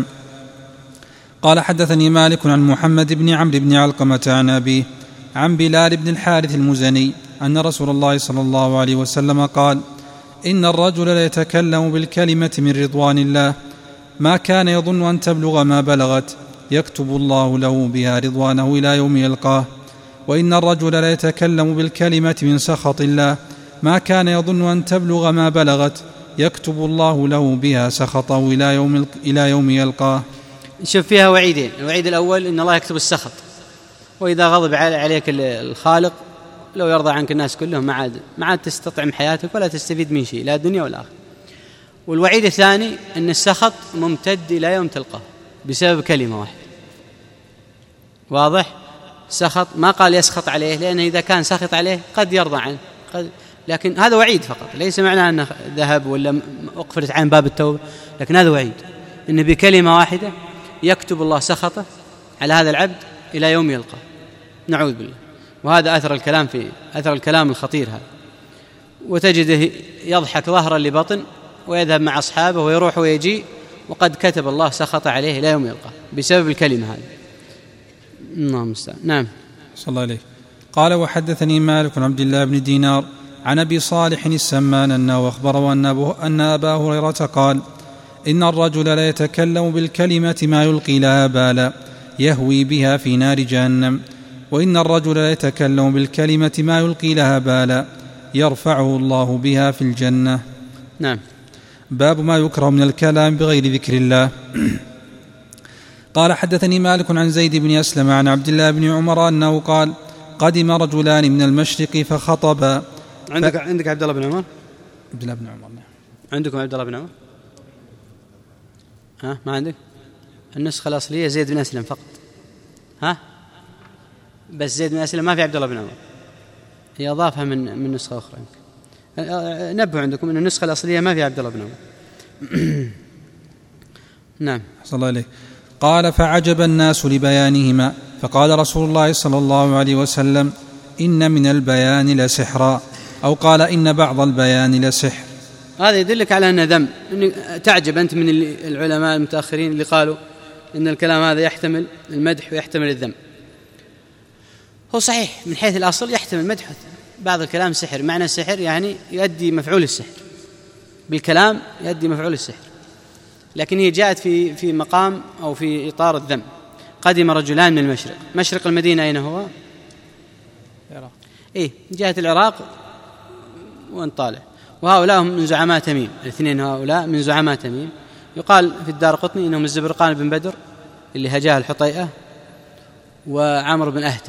قال حدثني مالك عن محمد بن عمرو بن علقمة عن أبيه عن بلال بن الحارث المزني أن رسول الله صلى الله عليه وسلم قال إن الرجل ليتكلم بالكلمة من رضوان الله ما كان يظن أن تبلغ ما بلغت يكتب الله له بها رضوانه إلى يوم يلقاه، وإن الرجل ليتكلم بالكلمة من سخط الله ما كان يظن أن تبلغ ما بلغت يكتب الله له بها سخطه إلى يوم, إلى يوم يلقاه. شوف فيها وعيدين. الوعيد الأول إن الله يكتب السخط، وإذا غضب عليك الخالق لو يرضى عنك الناس كلهم ما عاد ما عاد تستطعم حياتك ولا تستفيد من شيء لا دنيا ولا آخرة. والوعيد الثاني أن السخط ممتد إلى يوم تلقاه بسبب كلمة واحدة. واضح؟ سخط ما قال يسخط عليه، لأنه إذا كان سخط عليه قد يرضى عنه قد، لكن هذا وعيد فقط، ليس معناه أنه ذهب ولا أقفلت عن باب التوبة، لكن هذا وعيد أنه بكلمة واحدة يكتب الله سخطه على هذا العبد إلى يوم يلقاه. نعوذ بالله. وهذا أثر الكلام في أثر الكلام الخطير هذا. وتجده يضحك ظهرا لبطن ويذهب مع أصحابه ويروح ويجي وقد كتب الله سخط عليه إلى يوم يلقاه بسبب الكلمة هذه. اللهم المستعان. نعم. صلى الله عليه. قال وحدثني مالك عن عبد الله بن دينار عن أبي صالح السمان أنه أخبره أن أبا هريرة قال إن الرجل لا يتكلم بالكلمة ما يلقي لها بالا يهوي بها في نار جهنم، وإن الرجل لا يتكلم بالكلمة ما يلقي لها بالا يرفعه الله بها في الجنة. نعم. باب ما يكره من الكلام بغير ذكر الله. قال حدثني مالك عن زيد بن أسلم عن عبد الله بن عمر أنه قال قدم رجلان من المشرق فخطبا. عندك ف... عندك عبد الله بن عمر؟ عبد الله بن عمر. عندكم عبد الله بن عمر؟ ها ما عندك؟ النسخة الأصلية زيد بن أسلم فقط. ها بس زيد بن أسلم ما في عبد الله بن عمر، هي أضافها من من نسخة أخرى. نبهوا عندكم أن النسخة الأصلية ما في عبد الله بن عمر. نعم. صلى الله عليه. قال فعجب الناس لبيانهما، فقال رسول الله صلى الله عليه وسلم إن من البيان لسحرا، أو قال إن بعض البيان لسحر. هذا يدلك على أنه ذم. تعجب أنت من العلماء المتأخرين اللي قالوا إن الكلام هذا يحتمل المدح ويحتمل الذم. هو صحيح من حيث الأصل يحتمل المدح والذم. بعض الكلام سحر، معنى السحر يعني يؤدي مفعول السحر، بالكلام يؤدي مفعول السحر، لكن هي جاءت في في مقام أو في إطار الذم. قدم رجلان من المشرق. مشرق المدينة أين هو؟ إيه جهة العراق وأن طالع. وهؤلاء هم من زعماء تميم، الاثنين هؤلاء من زعماء تميم. يقال في الدارقطني إنهم الزبرقان بن بدر اللي هجاه الحطيئة وعمر بن أهتم.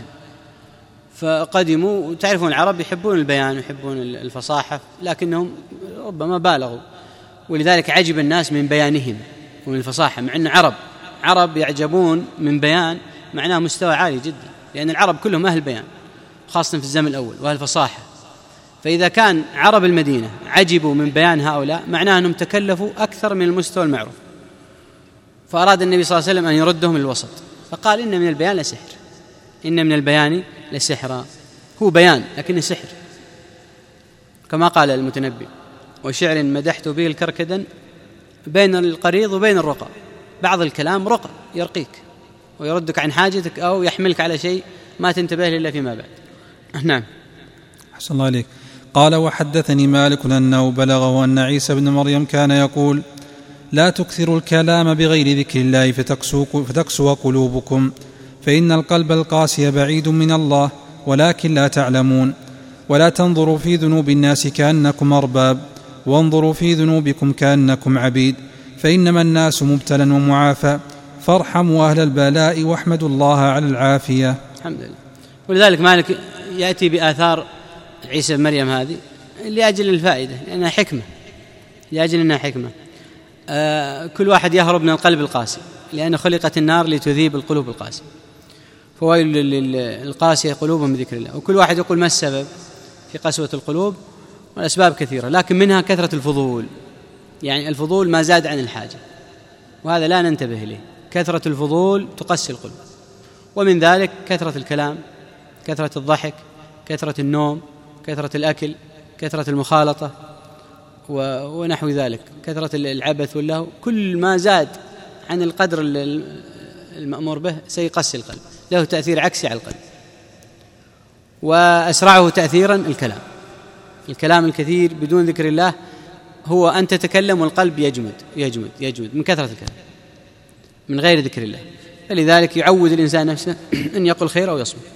فقدموا، وتعرفون العرب يحبون البيان ويحبون الفصاحة، لكنهم ربما بالغوا، ولذلك عجب الناس من بيانهم ومن الفصاحة، مع أن عرب عرب يعجبون من بيان معناه مستوى عالي جدا، لأن العرب كلهم أهل بيان خاصة في الزمن الأول وأهل فصاحة. فإذا كان عرب المدينة عجبوا من بيان هؤلاء معناه أنهم تكلفوا أكثر من المستوى المعروف، فأراد النبي صلى الله عليه وسلم أن يردهم للوسط، فقال إن من البيان لسحر، إن من البيان لسحرا. هو بيان لكنه سحر، كما قال المتنبي: وشعر مدحت به الكركدا بين القريض وبين الرقى. بعض الكلام رقى يرقيك ويردك عن حاجتك أو يحملك على شيء ما تنتبه إلا فيما بعد. نعم. أحسن الله عليك. قال: وحدثني مالك أنه بلغه أن عيسى بن مريم كان يقول: لا تكثروا الكلام بغير ذكر الله فتقسو قلوبكم، فإن القلب القاسي بعيد من الله ولكن لا تعلمون. ولا تنظروا في ذنوب الناس كأنكم أرباب، وانظروا في ذنوبكم كأنكم عبيد، فإنما الناس مبتلى ومعافى، فارحموا أهل البلاء واحمدوا الله على العافية. الحمد لله. ولذلك مالك يأتي بآثار عيسى بن مريم هذه لأجل الفائدة، لأنها حكمة، لأجل أنها حكمة. آه كل واحد يهرب من القلب القاسي، لأن خلقت النار لتذيب القلوب القاسية، فويل للقاسية قلوبهم من ذكر الله. وكل واحد يقول ما السبب في قسوة القلوب، والأسباب كثيرة، لكن منها كثرة الفضول، يعني الفضول ما زاد عن الحاجة، وهذا لا ننتبه إليه. كثرة الفضول تقسي القلوب، ومن ذلك كثرة الكلام، كثرة الضحك، كثرة النوم، كثرة الأكل، كثرة المخالطة ونحو ذلك، كثرة العبث واللهو. كل ما زاد عن القدر المأمور به سيقسي القلب، له تأثير عكسي على القلب. وأسرعه تأثيرا الكلام، الكلام الكثير بدون ذكر الله، هو أن تتكلم والقلب يجمد يجمد يجمد من كثرة الكلام من غير ذكر الله. فلذلك يعود الإنسان نفسه أن يقول خير أو يصمت.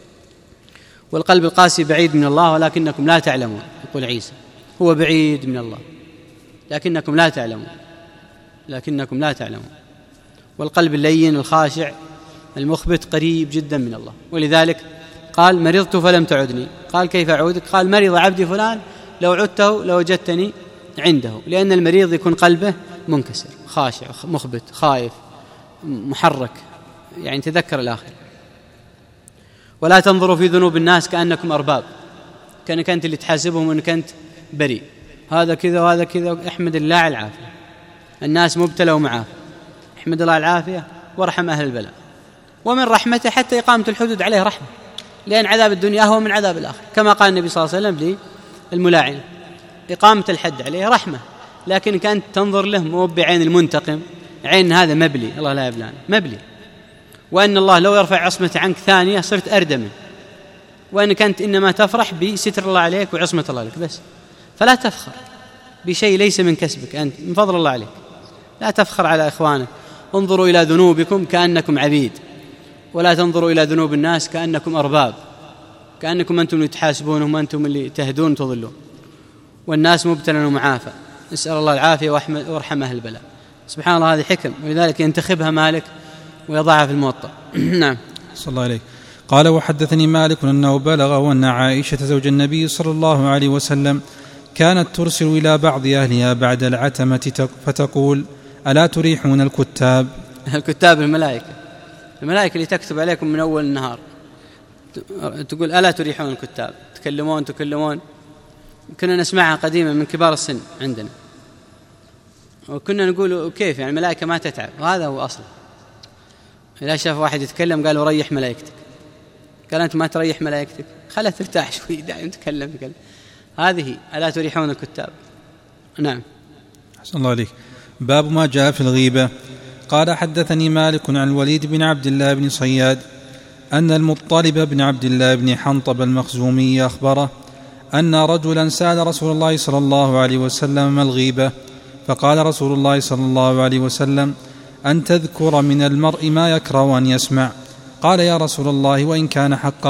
والقلب القاسي بعيد من الله ولكنكم لا تعلمون، يقول عيسى، هو بعيد من الله لكنكم لا تعلمون، لكنكم لا تعلمون. والقلب اللين الخاشع المخبت قريب جدا من الله. ولذلك قال: مرضت فلم تعدني. قال: كيف أعودك؟ قال: مرض عبدي فلان لو عدته لوجدتني عنده. لأن المريض يكون قلبه منكسر خاشع مخبت خائف محرك، يعني تذكر الآخر. ولا تنظروا في ذنوب الناس كأنكم أرباب، كأنك أنت اللي تحاسبهم وأنك أنت بريء، هذا كذا وهذا كذا. احمد الله على العافية، الناس مبتلى ومعافى، احمد الله على العافية وارحم أهل البلاء. ومن رحمته حتى إقامة الحدود عليه رحمة، لأن عذاب الدنيا أهون من عذاب الآخرة، كما قال النبي صلى الله عليه وسلم للملاعن: إقامة الحد عليه رحمة، لكن كانت تنظر له مو بعين المنتقم، عين هذا مبلي، الله لا يبلانا مبلي، وأن الله لو يرفع عصمة عنك ثانية صرت أردمه، وأنك أنت إنما تفرح بستر الله عليك وعصمة الله عليك بس. فلا تفخر بشيء ليس من كسبك أنت، من فضل الله عليك. لا تفخر على إخوانك. انظروا إلى ذنوبكم كأنكم عبيد، ولا تنظروا إلى ذنوب الناس كأنكم أرباب، كأنكم أنتم اللي تحاسبونهم وأنتم اللي تهدون وتضلون. والناس مبتلى ومعافى، نسأل الله العافية وارحم أهل البلاء. سبحان الله، هذه حكم، ولذلك ينتخبها مالك ويضعها في الموطأ. نعم. صلى الله عليه. قال: وحدثني مالك أنه بلغه أن عائشة زوج النبي صلى الله عليه وسلم كانت ترسل إلى بعض أهلها بعد العتمة فتقول: ألا تريحون الكتاب؟ الكتاب الملائكة، الملائكة اللي تكتب عليكم من أول النهار، تقول: ألا تريحون الكتاب؟ تكلمون تكلمون. كنا نسمعها قديما من كبار السن عندنا، وكنا نقول كيف يعني الملائكة ما تتعب، وهذا هو أصلا. إذا شاف واحد يتكلم قالوا: ريح ملائكتك. قال: أنت ما تريح ملائكتك، خلها ترتاح شوي، دائما تكلم تكلم. هذه ألا تريحون الكتاب. نعم. أحسن الله عليك. باب ما جاء في الغيبة. قال: حدثني مالك عن الوليد بن عبد الله بن صياد أن المطلب بن عبد الله بن حنطب المخزومي أخبره أن رجلا سأل رسول الله صلى الله عليه وسلم ما الغيبة، فقال رسول الله صلى الله عليه وسلم: أن تذكر من المرء ما يكره أن يسمع. قال: يا رسول الله، وإن كان حقا؟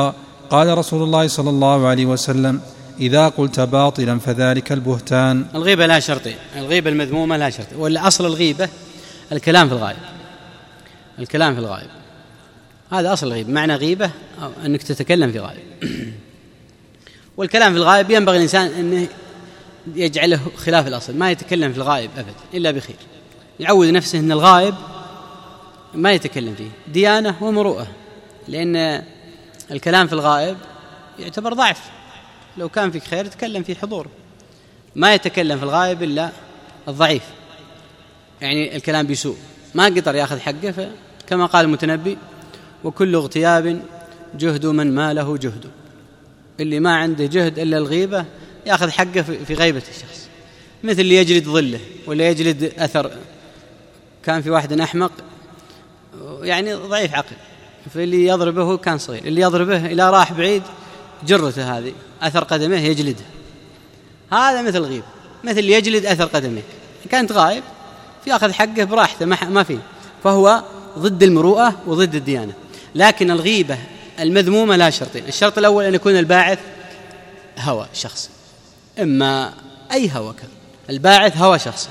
قال رسول الله صلى الله عليه وسلم: إذا قلت باطلا فذلك البهتان. الغيبة لها شرطين، الغيبة المذمومة لها شرطين، ولا أصل الغيبة الكلام في الغائب، الكلام في الغائب هذا أصل الغيبة، معنى غيبة أو أنك تتكلم في غائب. والكلام في الغائب ينبغي الإنسان أنه يجعله خلاف الأصل، ما يتكلم في الغائب أبدا إلا بخير، يعود نفسه أن الغائب ما يتكلم فيه، ديانة ومروءة، لأن الكلام في الغائب يعتبر ضعف، لو كان فيك خير تكلم في حضور، ما يتكلم في الغائب إلا الضعيف، يعني الكلام بيسوء ما قدر يأخذ حقه، كما قال المتنبي: وكل اغتياب جهد من ما له جهد، اللي ما عنده جهد إلا الغيبة يأخذ حقه في غيبة الشخص، مثل اللي يجلد ظله ولا يجلد أثر. كان في واحد أحمق يعني ضعيف عقل، فاللي يضربه كان صغير، اللي يضربه إلى راح بعيد جرته هذه أثر قدمه يجلده، هذا مثل غيبة، مثل اللي يجلد أثر قدمه، كانت غائب في أخذ حقه براحته ما فيه، فهو ضد المروءة وضد الديانة. لكن الغيبة المذمومة لا شرطين، الشرط الأول أن يكون الباعث هوى شخص، إما أي هوى كان، الباعث هوى شخص،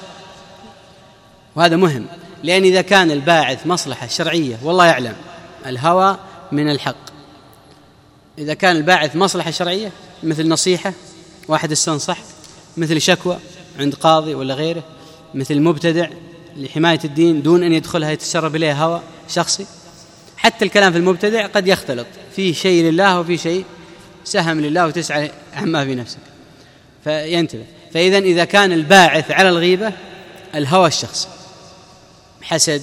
وهذا مهم، لأن إذا كان الباعث مصلحة شرعية والله يعلم الهوى من الحق، إذا كان الباعث مصلحة شرعية مثل نصيحة واحد استنصح، مثل شكوى عند قاضي ولا غيره، مثل مبتدع لحماية الدين دون أن يدخلها يتسرب إليه هوى شخصي. حتى الكلام في المبتدع قد يختلط، فيه شيء لله وفيه شيء سهم لله وتسعى عما في نفسك، فينتبه. فإذا إذا كان الباعث على الغيبة الهوى الشخصي، حسد،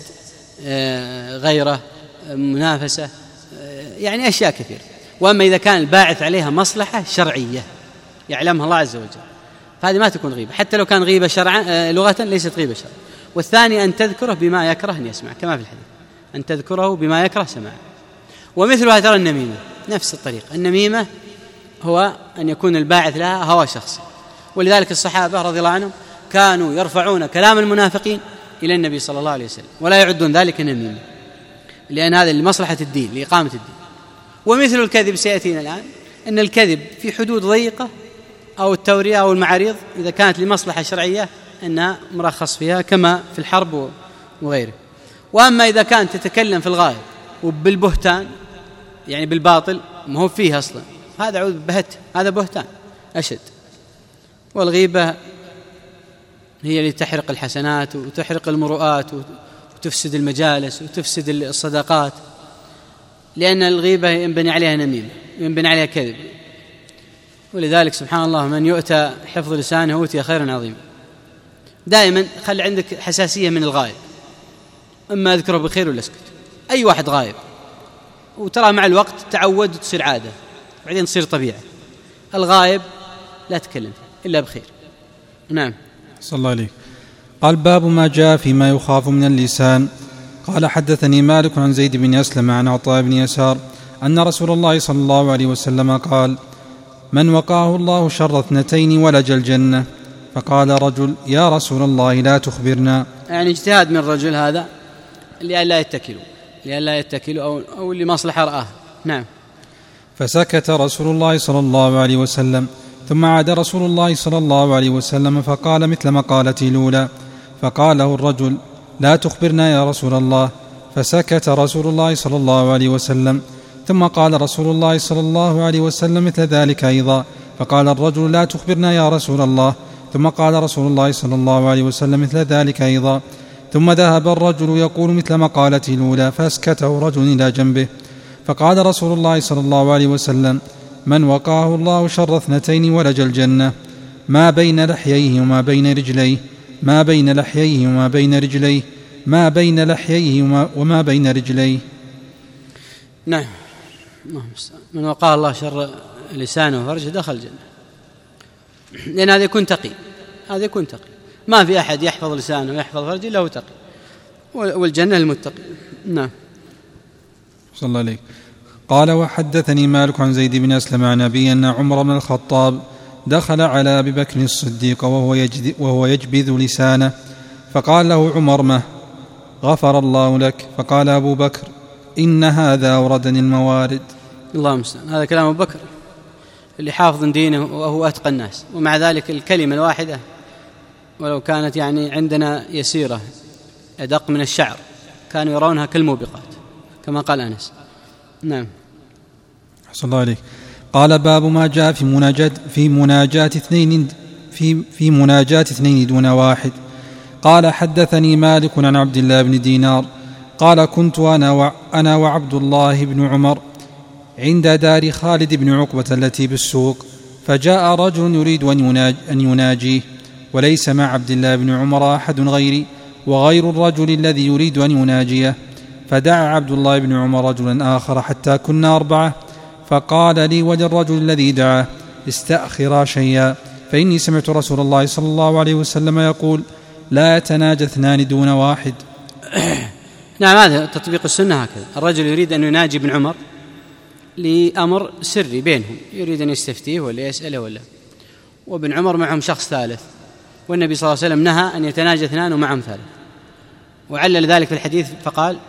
غيره، منافسة، يعني أشياء كثيرة. وأما إذا كان الباعث عليها مصلحة شرعية يعلمها الله عز وجل، فهذه ما تكون غيبة، حتى لو كان غيبة شرعا لغة ليست غيبة شرعا. والثاني أن تذكره بما يكره أن يسمع، كما في الحديث أن تذكره بما يكره سماع. ومثلها ترى النميمة نفس الطريقة، النميمة هو أن يكون الباعث لها هوى شخصي، ولذلك الصحابة رضي الله عنهم كانوا يرفعون كلام المنافقين إلى النبي صلى الله عليه وسلم ولا يعدون ذلك نميمة، لأن هذا لمصلحة الدين لإقامة الدين. ومثل الكذب سيأتينا الآن، أن الكذب في حدود ضيقة أو التورية أو المعاريض إذا كانت لمصلحة شرعية أنها مرخص فيها، كما في الحرب وغيره. وأما إذا كانت تتكلم في الغائب وبالبهتان يعني بالباطل ما هو فيه أصلا، هذا عود بهت، هذا بهتان أشد. والغيبة هي اللي تحرق الحسنات وتحرق المروءات وتفسد المجالس وتفسد الصداقات، لأن الغيبة ينبني عليها نميمة، ينبني عليها كذب. ولذلك سبحان الله من يؤتى حفظ لسانه أوتي خيرا عظيما. دائما خلي عندك حساسية من الغائب، أما أذكره بخير ولا اسكت. أي واحد غائب وترى مع الوقت تعود وتصير عادة بعدين تصير طبيعة، الغائب لا تكلم فيه إلا بخير. نعم. صلى الله عليه. قال: باب ما جاء فيما يخاف من اللسان. قال: حدثني مالك عن زيد بن أسلم عن عطاء بن يسار أن رسول الله صلى الله عليه وسلم قال: من وقاه الله شر اثنتين ولج الجنة. فقال رجل: يا رسول الله لا تخبرنا. يعني اجتهاد من الرجل هذا لئلا يتكلوا لئلا يتكلوا أو, أو لمصلحة رآه. نعم. فسكت رسول الله صلى الله عليه وسلم، ثم عاد رسول الله صلى الله عليه وسلم فقال مثل مقالتي الأولى، فقال له الرجل: لا تخبرنا يا رسول الله. فسكت رسول الله صلى الله عليه وسلم، ثم قال رسول الله صلى الله عليه وسلم مثل ذلك أيضا، فقال الرجل: لا تخبرنا يا رسول الله. ثم قال رسول الله صلى الله عليه وسلم مثل ذلك أيضا، ثم ذهب الرجل يقول مثل مقالته الأولى، فأسكته رجل إلى جنبه. فقال رسول الله صلى الله عليه وسلم: من وقاه الله شر اثنتين ولج الجنة، ما بين لحييه وما بين رجليه، ما بين لحييه وما بين رجليه، ما بين لحييه وما بين رجليه. نعم. من وقاه الله شر لسانه وفرجه دخل الجنة، لأن هذا يكون تقي، هذا يكون تقي، ما في أحد يحفظ لسانه ويحفظ فرجه إلا هو تقي، والجنة للمتقي. نعم. صلى الله عليه. قال: وحدثني مالك عن زيد بن أسلم عن أبي أن عمر بن الخطاب دخل على أبي بكر الصديق وهو, وهو يجبذ لسانه، فقال له عمر: ما غفر الله لك؟ فقال أبو بكر: إن هذا أوردني الموارد، الله المستعان. هذا كلام أبو بكر اللي حافظ دينه وهو أتقى الناس، ومع ذلك الكلمة الواحدة ولو كانت يعني عندنا يسيرة أدق من الشعر كانوا يرونها كالموبقات كما قال أنس. نعم. أحسن الله عليك. قال باب ما جاء في مناجاة في مناجاة اثنين في في مناجاة اثنين دون واحد. قال حدثني مالك عن عبد الله بن دينار قال كنت أنا وأنا وعبد الله بن عمر عند دار خالد بن عقبة التي بالسوق، فجاء رجل يريد أن يناجيه وليس مع عبد الله بن عمر أحد غيري وغير الرجل الذي يريد أن يناجيه، فدعا عبد الله بن عمر رجلا آخر حتى كنا أربعة، فقال لي وللرجل الذي دعاه استأخرا شيئا، فإني سمعت رسول الله صلى الله عليه وسلم يقول لا يتناجى اثنان دون واحد. نعم، هذا تطبيق السنة. هكذا الرجل يريد أن يناجي ابن عمر لأمر سري بينهم، يريد أن يستفتيه ولا يسأله ولا، وابن عمر معهم شخص ثالث، والنبي صلى الله عليه وسلم نهى أن يتناجى اثنان ومعهم ثالث، وعلل ذلك في الحديث فقال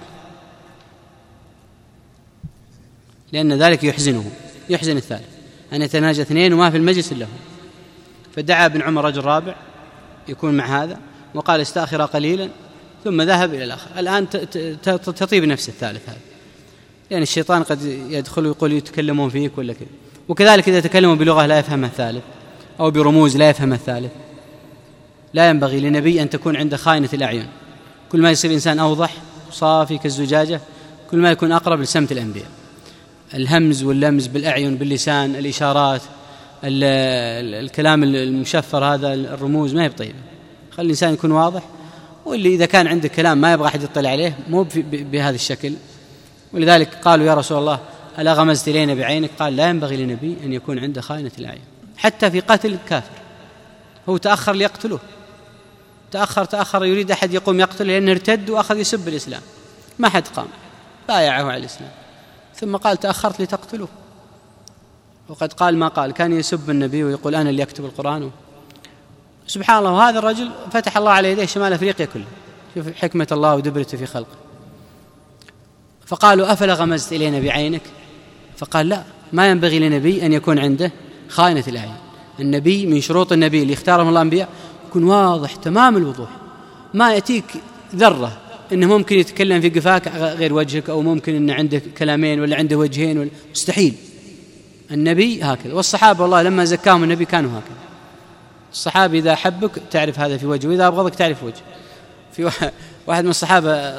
لأن ذلك يحزنه، يحزن الثالث أن يتناجى اثنين وما في المجلس إلا هو، فدعا ابن عمر رجل رابع يكون مع هذا وقال استأخر قليلا ثم ذهب إلى الآخر. الآن تطيب نفس الثالث هذا، لأن يعني الشيطان قد يدخل ويقول يتكلمون فيك ولا كذا، وكذلك إذا تكلموا بلغة لا يفهمها الثالث أو برموز لا يفهمها الثالث. لا ينبغي لنبي أن تكون عنده خائنة الأعين، كل ما يصير إنسان أوضح صافي كالزجاجة كل ما يكون أقرب لسمت الأنبياء. الهمز واللمز بالأعين باللسان الإشارات الكلام المشفر هذا الرموز ما هي بطيبة، خلي الإنسان يكون واضح. واللي إذا كان عنده كلام ما يبغى أحد يطلع عليه مو بهذا الشكل. ولذلك قالوا يا رسول الله ألا غمزت إلينا بعينك؟ قال لا ينبغي لنبي أن يكون عنده خائنة الأعين حتى في قتل الكافر. هو تأخر ليقتله، تأخر تأخر يريد أحد يقوم يقتله لأنه ارتد وأخذ يسب الإسلام، ما حد قام بايعه على الإسلام، ثم قال تأخرت لتقتله. وقد قال ما قال، كان يسب النبي ويقول أنا اللي أكتب القرآن. سبحان الله، وهذا الرجل فتح الله على يديه شمال أفريقيا كله، شوف حكمة الله ودبرته في خلقه. فقالوا أفلا غمزت إلينا بعينك؟ فقال لا، ما ينبغي لنبي أن يكون عنده خائنة الأعين. النبي من شروط النبي اللي اختارهم الله الأنبياء يكون واضح تمام الوضوح، ما يأتيك ذرة إنه ممكن يتكلم في قفاك غير وجهك، أو ممكن إنه عنده كلامين ولا عنده وجهين ولا، مستحيل. النبي هكذا، والصحابة والله لما زكاهم النبي كانوا هكذا. الصحابي إذا حبك تعرف هذا في وجهه، وإذا أبغضك تعرف وجهه. في واحد من الصحابة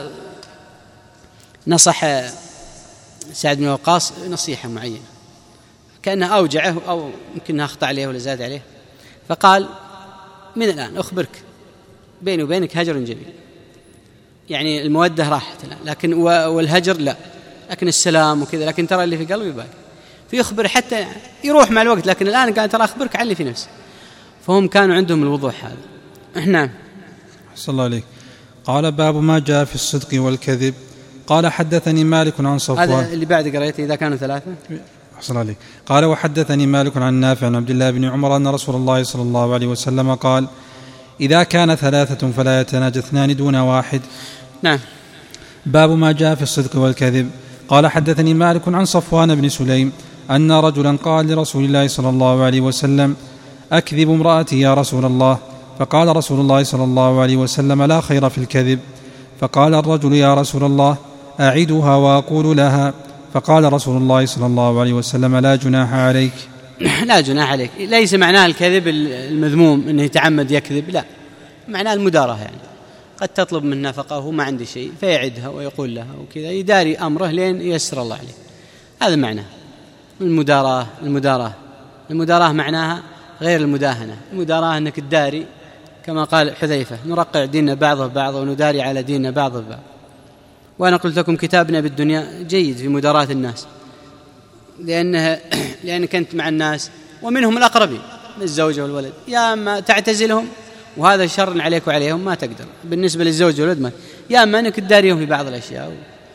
نصح سعد بن وقاص نصيحة معينة كأنها أوجعه أو يمكنها أخطأ عليه ولا زاد عليه، فقال من الآن أخبرك بيني وبينك هجر جميل، يعني المودة راحت الآن، لكن والهجر لا، لكن السلام وكذا، لكن ترى اللي في قلبي باقي. فيخبر حتى يروح مع الوقت، لكن الآن قال ترى أخبرك عن اللي في نفسي. فهم كانوا عندهم الوضوح هذا. نعم. صلى الله عليه. قال باب ما جاء في الصدق والكذب. قال حدثني مالك عن صفوان، هذا اللي بعد قريته إذا كانوا ثلاثة. صلى الله عليه. قال وحدثني مالك عن نافع عن عبد الله بن عمر أن رسول الله صلى الله عليه وسلم قال إذا كان ثلاثة فلا يتناجى اثنان دون واحد. نعم. باب ما جاء في الصدق والكذب. قال حدثني مالك عن صفوان بن سليم أن رجلا قال لرسول الله صلى الله عليه وسلم أكذب امرأتي يا رسول الله؟ فقال رسول الله صلى الله عليه وسلم لا خير في الكذب. فقال الرجل يا رسول الله أعدها وأقول لها. فقال رسول الله صلى الله عليه وسلم لا جناح عليك. لا جناح عليك، ليس معناه الكذب المذموم أنه يتعمد يكذب، لا، معناه المدارة، يعني قد تطلب من نفقة وهو ما عنده شيء فيعدها ويقول لها وكذا، يداري أمره لين ييسر الله عليه، هذا معناه المداراة. المداراة المداراة معناها غير المداهنة. المداراة أنك تداري، كما قال حذيفة نرقع ديننا بعضه بعض ونداري على ديننا بعضه بعض. وأنا قلت لكم كتابنا بالدنيا جيد في مداراة الناس، لأنها لأنك أنت مع الناس ومنهم الأقربين الزوجة والولد، يا أما تعتزلهم وهذا شر عليك وعليهم ما تقدر، بالنسبة للزوج والولد ما، يا أما أنك تداريهم في بعض الأشياء.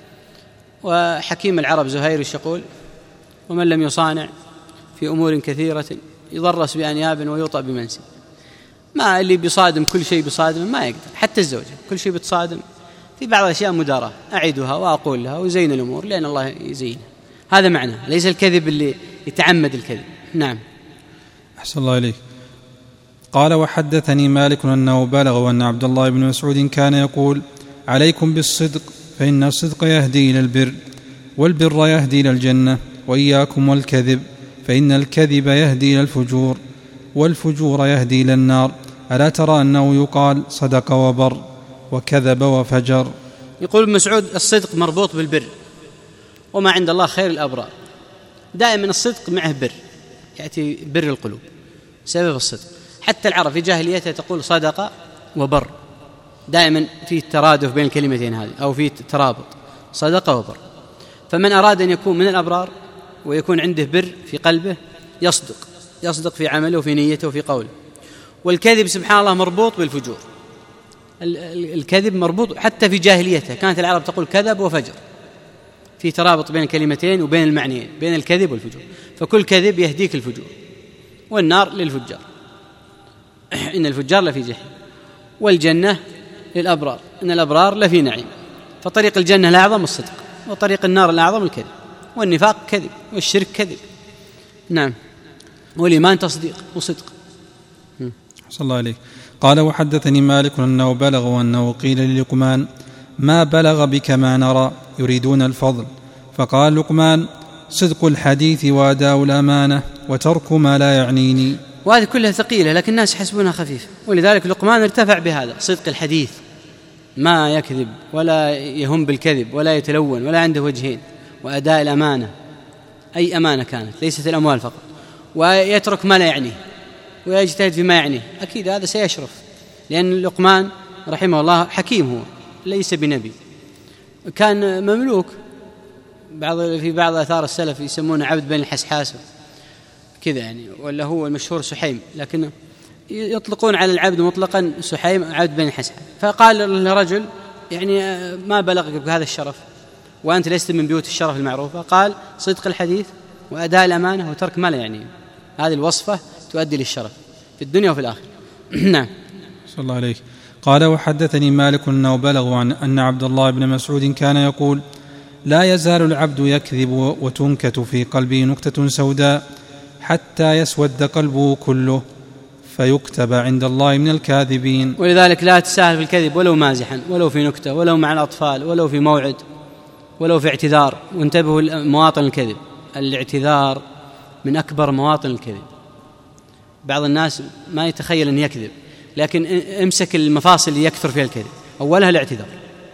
وحكيم العرب زهير يقول ومن لم يصانع في أمور كثيرة يضرس بأنياب ويوطأ بمنسي. ما اللي بيصادم كل شيء بيصادم ما يقدر، حتى الزوجة كل شيء بتصادم، في بعض الأشياء مداراة، أعدها وأقول لها وزين الأمور لأن الله يزين. هذا معناه، ليس الكذب اللي يتعمد الكذب. نعم. أحسن الله إليك. قال وحدثني مالك أنه بلغ أن عبد الله بن مسعود كان يقول عليكم بالصدق فإن الصدق يهدي إلى البر والبر يهدي إلى الجنة، وإياكم والكذب فإن الكذب يهدي إلى الفجور والفجور يهدي إلى النار. ألا ترى أنه يقال صدق وبر وكذب وفجر؟ يقول ابن مسعود الصدق مربوط بالبر، وما عند الله خير الأبرار. دائما الصدق معه بر، يأتي بر القلوب سبب الصدق. حتى العرب في جاهليتها تقول صدق وبر، دائما في ترادف بين الكلمتين هذه أو في ترابط، صدق وبر. فمن أراد أن يكون من الأبرار ويكون عنده بر في قلبه يصدق، يصدق في عمله وفي نيته وفي قوله. والكذب سبحان الله مربوط بالفجور، الكذب مربوط حتى في جاهليتها كانت العرب تقول كذب وفجر، في ترابط بين الكلمتين وبين المعنيين، بين الكذب والفجور. فكل كذب يهديك الفجور، والنار للفجار إن الفجار لفي جحيم، والجنة للأبرار إن الأبرار لفي نعيم. فطريق الجنة الأعظم الصدق، وطريق النار الأعظم الكذب، والنفاق كذب، والشرك كذب. نعم. والإيمان تصديق وصدق. صلى الله عليه. قال وحدثني مالك أنه بلغ وأنه قيل للقمان ما بلغ بك ما نرى يريدون الفضل، فقال لقمان صدق الحديث وأداء الأمانة وترك ما لا يعنيني. وهذه كلها ثقيلة لكن الناس يحسبونها خفيفة، ولذلك لقمان ارتفع بهذا صدق الحديث، ما يكذب ولا يهم بالكذب ولا يتلون ولا عنده وجهين، وأداء الأمانة أي أمانة كانت ليست الأموال فقط، ويترك ما لا يعنيه ويجتهد فيما يعنيه. أكيد هذا سيشرف، لأن لقمان رحمه الله حكيم، هو ليس بنبي، كان مملوك. بعض في بعض آثار السلف يسمونه عبد بن الحسحاس كذا يعني، ولا هو المشهور سحيم، لكن يطلقون على العبد مطلقا سحيم عبد بن الحسحاس. فقال لرجل يعني ما بلغك بهذا الشرف وأنت لست من بيوت الشرف المعروفة؟ قال صدق الحديث وأداء الأمانة وترك ما لا يعنيه. هذه الوصفة تؤدي للشرف في الدنيا وفي الآخرة. نعم. صلى الله عليه. قال وحدثني مالك أنه بلغ عن أن عبد الله بن مسعود كان يقول لا يزال العبد يكذب وتنكت في قلبه نكتة سوداء حتى يسود قلبه كله فيكتب عند الله من الكاذبين. ولذلك لا تساهل في الكذب ولو مازحا، ولو في نكتة، ولو مع الأطفال، ولو في موعد، ولو في اعتذار. وانتبهوا مواطن الكذب، الاعتذار من أكبر مواطن الكذب. بعض الناس ما يتخيل أن يكذب، لكن امسك المفاصل اللي يكثر فيها الكذب. أولها الاعتذار،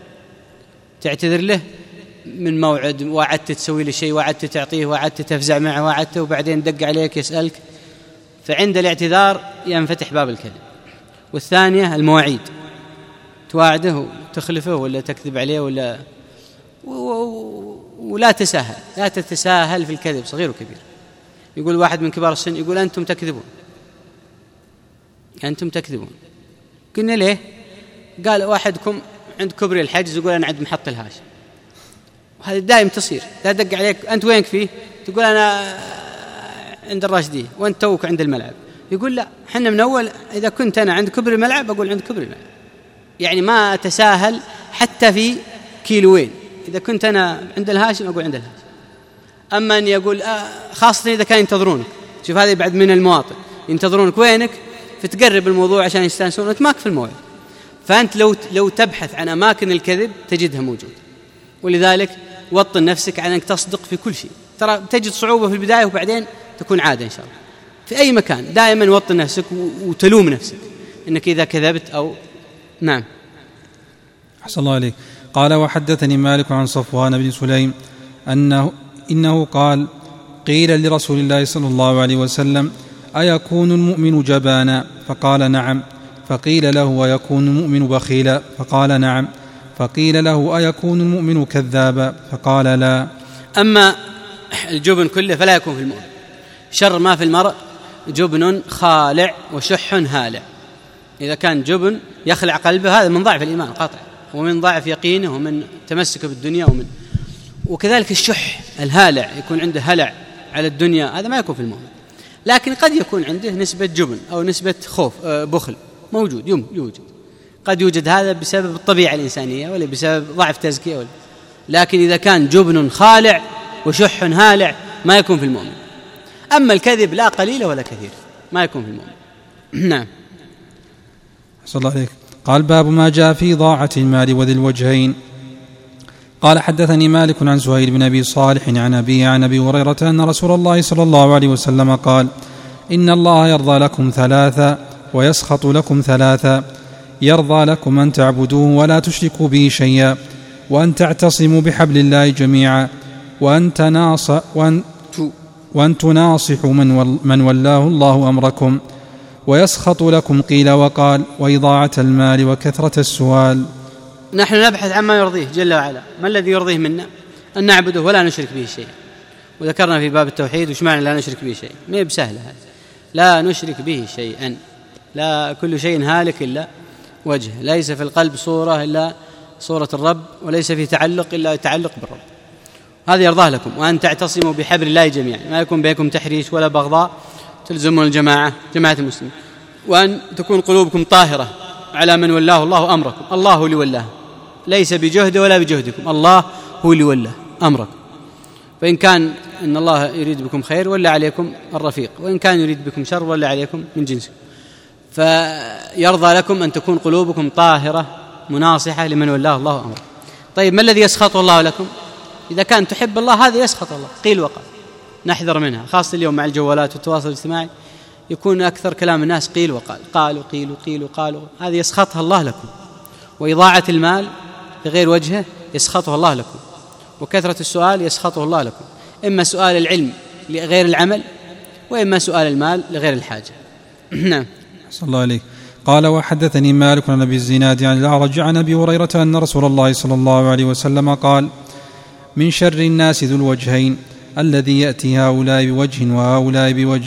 تعتذر له من موعد، وعدت تسوي له شيء، وعدت تعطيه، وعدت تفزع معه، وعدته وبعدين دق عليك يسألك. فعند الاعتذار ينفتح باب الكذب. والثانية المواعيد، تواعده وتخلفه ولا تكذب عليه ولا و... و... ولا تساهل، لا تتساهل في الكذب صغير وكبير. يقول واحد من كبار السن يقول أنتم تكذبون، أنتم تكذبون. قلنا ليه؟ قال واحدكم عند كبري الحجز يقول أنا عند محط الهاش. وهذا دائم تصير، لا دق عليك أنت وينك فيه؟ تقول أنا عند الراشدية وأنت توك عند الملعب. يقول لا، حنا من أول إذا كنت أنا عند كبري الملعب أقول عند كبري الملعب، يعني ما أتساهل حتى في كيلوين. إذا كنت أنا عند الهاشم أقول عند الهاشم. أما أن يقول آه خاصة إذا كان ينتظرونك، شوف هذه بعد من المواطن، ينتظرونك وينك فتقرب الموضوع عشان يستانسون، أنت ماك في الموعد. فأنت لو لو تبحث عن أماكن الكذب تجدها موجود. ولذلك وطن نفسك على أنك تصدق في كل شيء. ترى تجد صعوبة في البداية وبعدين تكون عادة إن شاء الله. في أي مكان دائما وطن نفسك وتلوم نفسك إنك إذا كذبت أو نعم. أحسن الله عليك. قال وحدثني مالك عن صفوان بن سليم أنه إنه قال قيل لرسول الله صلى الله عليه وسلم أيكون المؤمن جبانا؟ فقال نعم. فقيل له ويكون المؤمن بخيلا؟ فقال نعم. فقيل له أيكون المؤمن كذابا؟ فقال لا. أما الجبن كله فلا يكون في المؤمن. شر ما في المرء جبن خالع وشح هالع. إذا كان جبن يخلع قلبه هذا من ضعف الإيمان قطع، ومن ضعف يقينه، ومن تمسكه بالدنيا، ومن وكذلك الشح الهالع يكون عنده هلع على الدنيا، هذا ما يكون في المؤمن. لكن قد يكون عنده نسبة جبن أو نسبة خوف بخل موجود يوجد، قد يوجد هذا بسبب الطبيعة الإنسانية ولا بسبب ضعف تزكية ولا. لكن إذا كان جبن خالع وشح هالع ما يكون في المؤمن. أما الكذب لا قليل ولا كثير ما يكون في المؤمن. نعم. صلى الله عليك. قال باب ما جاء في ضاعة المال وذي الوجهين. قال حدثني مالك عن زهير بن أبي صالح عن أبيه عن أبي هريرة أن رسول الله صلى الله عليه وسلم قال إن الله يرضى لكم ثلاثا ويسخط لكم ثلاثا: يرضى لكم أن تعبدوه ولا تشركوا به شيئا، وأن تعتصموا بحبل الله جميعا، وأن, تناص وأن, وأن تناصحوا من, من ولاه الله أمركم، ويسخط لكم قيل وقال وإضاعة المال وكثرة السؤال. نحن نبحث عما يرضيه جل وعلا. ما الذي يرضيه منا؟ أن نعبده ولا نشرك به شيئا. وذكرنا في باب التوحيد وش معنى لا نشرك به شيئا. ما هي بسهلة هذا، لا نشرك به شيئا، لا كل شيء هالك إلا وجهه، ليس في القلب صورة إلا صورة الرب، وليس في تعلق إلا تعلق بالرب. هذا يرضاه لكم. وأن تعتصموا بحبل الله جميعا، ما يكون بينكم تحريش ولا بغضاء، تلزمون الجماعة جماعة المسلمين. وأن تكون قلوبكم طاهرة على من ولاه الله أمركم. الله هو اللي ولاه، ليس بجهده ولا بجهدكم، الله هو اللي ولاه أمركم. فإن كان إن الله يريد بكم خير ولا عليكم الرفيق، وإن كان يريد بكم شر ولا عليكم من جنسكم. فيرضى لكم أن تكون قلوبكم طاهرة مناصحة لمن ولاه الله أمره. طيب ما الذي يسخطه الله لكم؟ إذا كان تحب الله هذا يسخط الله، قيل وقال، نحذر منها، خاصة اليوم مع الجوالات والتواصل الاجتماعي يكون أكثر كلام الناس قيل وقال، قالوا قيلوا قيلوا قالوا، هذه يسخطها الله لكم. وإضاعة المال بغير وجهه يسخطه الله لكم، وكثرة السؤال يسخطه الله لكم، إما سؤال العلم لغير العمل، وإما سؤال المال لغير الحاجة. نعم. صلى الله عليه. قال وحدثني مالك عن أبي الزناد عن الأعرج عن أبي هريرة أن رسول الله صلى الله عليه وسلم قال من شر الناس ذو الوجهين الذي يأتي هؤلاء بوجه وهؤلاء بوجه.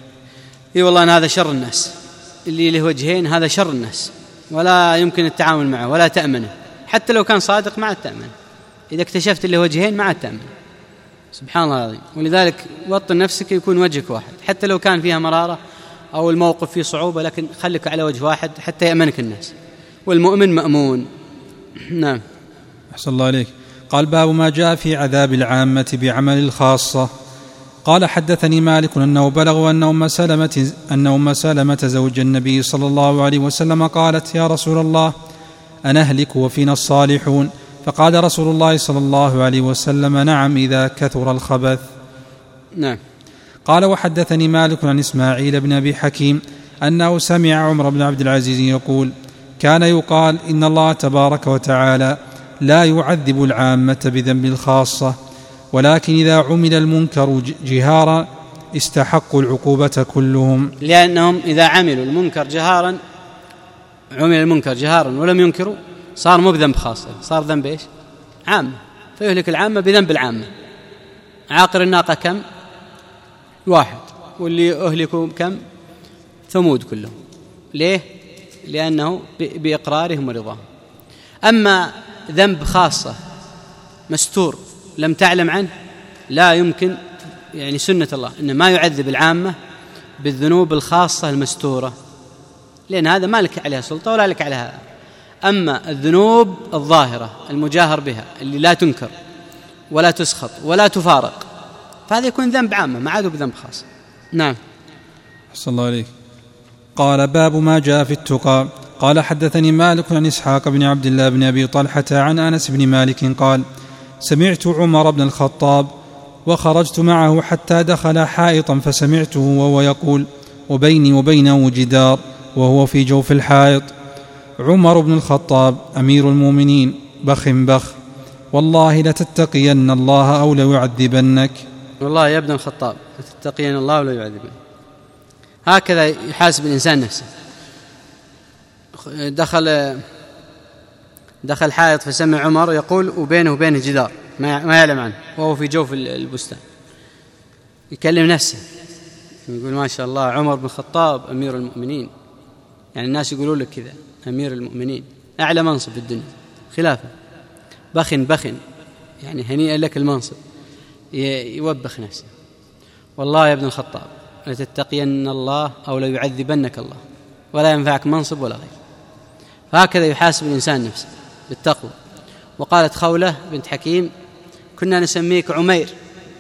اي والله أن هذا شر الناس، اللي له وجهين هذا شر الناس، ولا يمكن التعامل معه ولا تأمنه، حتى لو كان صادق ما عاد تأمن. إذا اكتشفت اللي وجهين ما عاد تأمن، سبحان الله العظيم. ولذلك وطن نفسك يكون وجهك واحد، حتى لو كان فيها مرارة أو الموقف فيه صعوبة، لكن خليك على وجه واحد حتى يأمنك الناس، والمؤمن مأمون. نعم. أحسن الله عليك. قال باب ما جاء في عذاب العامة بعمل الخاصة. قال حدثني مالك أنه بلغ أن أم سلمة, أن أم سلمة زوج النبي صلى الله عليه وسلم قالت يا رسول الله أنهلك وفينا الصالحون؟ فقال رسول الله صلى الله عليه وسلم نعم إذا كثر الخبث. نعم. قال وحدثني مالك عن إسماعيل بن أبي حكيم أنه سمع عمر بن عبد العزيز يقول كان يقال إن الله تبارك وتعالى لا يعذب العامة بذنب الخاصة، ولكن إذا عمل المنكر جهارا استحقوا العقوبة كلهم، لأنهم إذا عملوا المنكر جهارا، عمل المنكر جهارا ولم ينكروا، صار مو بذنب خاصة، صار ذنب إيش؟ عامة، فيهلك العامة بذنب العامة. عاقر الناقة كم؟ واحد، واللي أهلكوا كم؟ ثمود كلهم. ليه؟ لأنه بإقرارهم ورضاهم. أما ذنب خاصة مستور لم تعلم عنه لا يمكن، يعني سنة الله إنه ما يعذب العامة بالذنوب الخاصة المستورة، لأن هذا ما لك عليها سلطة ولا لك عليها. أما الذنوب الظاهرة المجاهر بها اللي لا تنكر ولا تسخط ولا تفارق، فهذا يكون ذنب عامة ما عاد بذنب خاص. نعم. أحسن الله عليك. قال باب ما جاء في التقى. قال حدثني مالك عن إسحاق بن عبد الله بن أبي طلحة عن أنس بن مالك قال سمعت عمر بن الخطاب وخرجت معه حتى دخل حائطا فسمعته وهو يقول وبيني وبينه جدار وهو في جوف الحائط عمر بن الخطاب أمير المؤمنين بخ بخ والله لتتقين الله أو ليعذبنك. والله يا ابن الخطاب لتتقين الله أو ليعذبنك. هكذا يحاسب الإنسان نفسه. دخل دخل حائط فسمع عمر يقول وبينه وبينه جدار ما يعلم عنه وهو في جوف البستان، يكلم نفسه يقول ما شاء الله عمر بن الخطاب أمير المؤمنين، يعني الناس يقولون لك كذا أمير المؤمنين أعلى منصب في الدنيا خلافة، بخن بخن يعني هنيئا لك المنصب، يوبخ نفسه. والله يا ابن الخطاب لتتقين الله أو ليعذبنك الله، ولا ينفعك منصب ولا غير. فهكذا يحاسب الإنسان نفسه بالتقوى. وقالت خولة بنت حكيم كنا نسميك عمير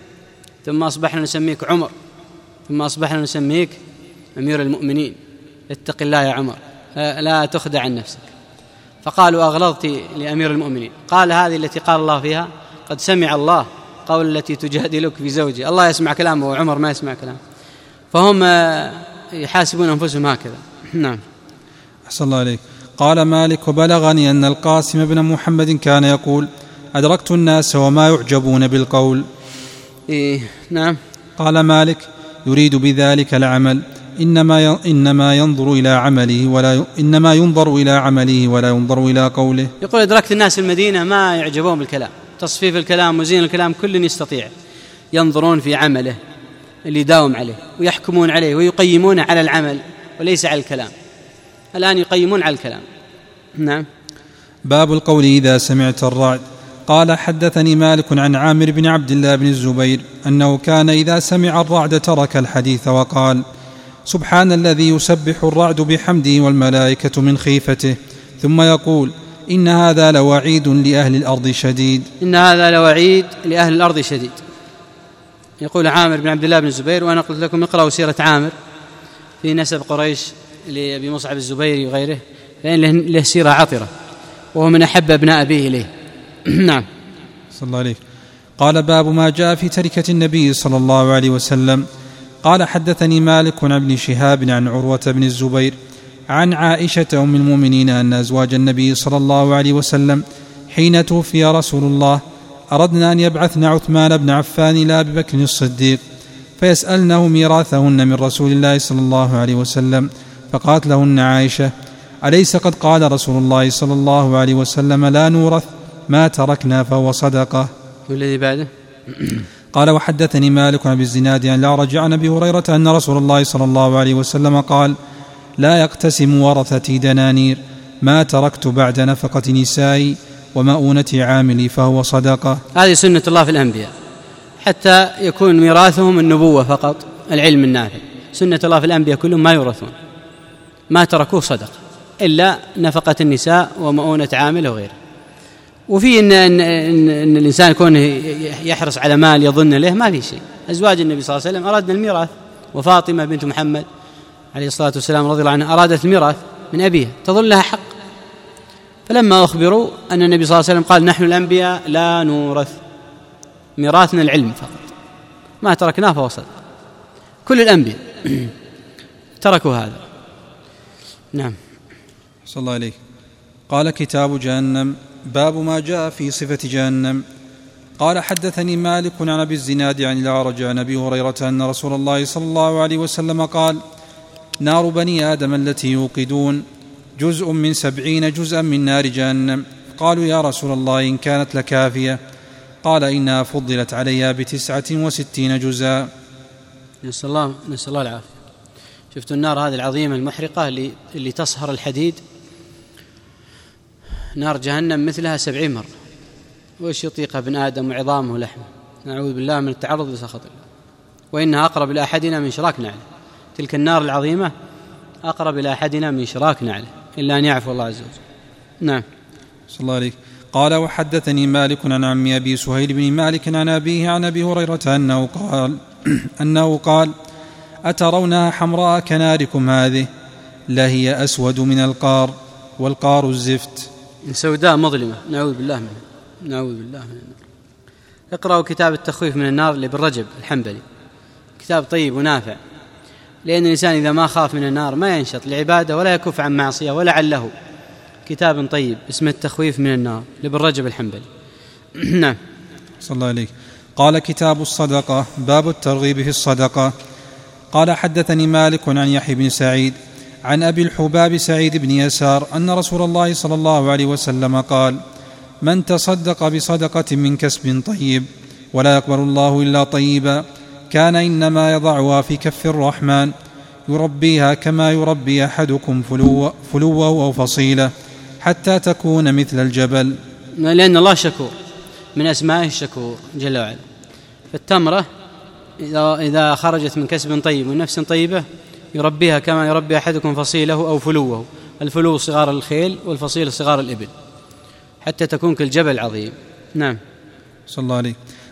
ثم أصبحنا نسميك عمر، ثم أصبحنا نسميك أمير المؤمنين. اتق الله يا عمر، لا تخدع عن نفسك. فقالوا أغلظت لأمير المؤمنين. قال هذه التي قال الله فيها قد سمع الله قول التي تجادلك في زوجها. الله يسمع كلامه وعمر ما يسمع كلامه، فهم يحاسبون أنفسهم هكذا. نعم. أحسن الله عليك. قال مالك: وبلغني أن القاسم بن محمد كان يقول: أدركت الناس وما يعجبون بالقول. إيه نعم. قال مالك: يريد بذلك العمل، إنما إنما ينظر إلى عمله ولا إنما ينظر إلى عمله ولا ينظر إلى قوله. يقول أدركت الناس المدينة ما يعجبون بالكلام، تصفيف الكلام وزين الكلام كل يستطيع، ينظرون في عمله اللي يداوم عليه ويحكمون عليه ويقيمون على العمل وليس على الكلام. الآن يقيمون على الكلام. نعم. باب القول إذا سمعت الرعد. قال: حدثني مالك عن عامر بن عبد الله بن الزبير أنه كان إذا سمع الرعد ترك الحديث وقال: سبحان الذي يسبح الرعد بحمده والملائكة من خيفته، ثم يقول: إن هذا لوعيد لأهل الأرض شديد. إن هذا لوعيد لأهل الأرض شديد. يقول عامر بن عبد الله بن الزبير، وأنا قلت لكم اقرأوا سيرة عامر في نسب قريش لأبي مصعب الزبيري وغيره، فإن له سيرة عطرة وهو من أحب ابناء أبيه إليه. نعم. صلى الله عليه. قال: باب ما جاء في تركة النبي صلى الله عليه وسلم. قال: حدثني مالك عن ابن شهاب عن عروة بن الزبير عن عائشة أم المؤمنين أن أزواج النبي صلى الله عليه وسلم حين توفي رسول الله أردنا أن يبعثن عثمان بن عفان إلى أبي بكر الصديق فيسألنه ميراثهن من رسول الله صلى الله عليه وسلم، فقالت لهن عائشة: أليس قد قال رسول الله صلى الله عليه وسلم: لا نورث ما تركنا فهو صدقة. والذي بعده. قال: وحدثني مالك عن الزناد عن الأعرج عن أبي هريرة أن رسول الله صلى الله عليه وسلم قال: لا يقتسم ورثتي دنانير، ما تركت بعد نفقة نسائي ومؤونة عاملي فهو صدقة. هذه سنة الله في الأنبياء حتى يكون ميراثهم النبوة فقط، العلم النافع. سنة الله في الأنبياء كلهم ما يورثون، ما تركوه صدقة إلا نفقة النساء ومؤونة عامل وغيره. وفي إن, إن, إن, إن الإنسان يكون يحرص على مال يظن له، ما في شيء. أزواج النبي صلى الله عليه وسلم أردنا الميراث، وفاطمة بنت محمد عليه الصلاة والسلام رضي الله عنها أرادت الميراث من أبيها، تظن لها حق. فلما أخبروا أن النبي صلى الله عليه وسلم قال: نحن الأنبياء لا نورث، ميراثنا العلم فقط، ما تركناه فهو صدقة. كل الأنبياء تركوا هذا. نعم. صلى الله عليه. قال: كتاب جهنم. باب ما جاء في صفة جهنم. قال: حدثني مالك عن أبي الزناد عن الأعرج عن أبي هريرة أن رسول الله صلى الله عليه وسلم قال: نار بني آدم التي يوقدون جزء من سبعين جزءا من نار جهنم. قالوا: يا رسول الله إن كانت لكافية؟ قال: إنها فضلت عليها بتسعة وستين جزءا. نسأل الله نسأل الله العافية. شفت النار هذه العظيمة المحرقة اللي, اللي تصهر الحديد، نار جهنم مثلها سبعين مرة، وإيش يطيق ابن آدم وعظامه ولحمه، نعوذ بالله من التعرض لسخط الله. وإنها أقرب إلى أحدنا من شراك نعله، تلك النار العظيمة أقرب إلى أحدنا من شراك نعله، إلا أن يعفو الله عز وجل. نعم. صلى الله عليه. قال: وحدثني مالك عن عمي أبي سهيل بن مالك عن أبيه عن أبي هريرة أنه قال أنه قال: أترونها حمراء كناركم هذه؟ لهي أسود من القار، والقار الزفت. سوداء مظلمة، نعوذ بالله منه، نعوذ بالله من النار. اقرأوا كتاب التخويف من النار لابن رجب الحنبلي، كتاب طيب ونافع، لأن الإنسان إذا ما خاف من النار ما ينشط لعبادة ولا يكف عن معصية ولا عله. كتاب طيب اسمه التخويف من النار لابن رجب الحنبلي. نعم. صلى الله عليه. قال: كتاب الصدقة. باب الترغيب في الصدقة. قال: حدثني مالك عن يحيى بن سعيد عن أبي الحباب سعيد بن يسار أن رسول الله صلى الله عليه وسلم قال: من تصدق بصدقة من كسب طيب ولا يقبل الله إلا طيبا كان إنما يضعها في كف الرحمن يربيها كما يربي أحدكم فلوه أو فصيلة حتى تكون مثل الجبل. لأن الله شكور، من أسمائه الشكور جل وعلا. فالتمرة إذا خرجت من كسب طيب ونفس طيبة يربيها كما يربي أحدكم فصيله أو فلوه، الفلو صغار الخيل والفصيل صغار الإبل، حتى تكون كالجبل العظيم. نعم. صلى الله عليه.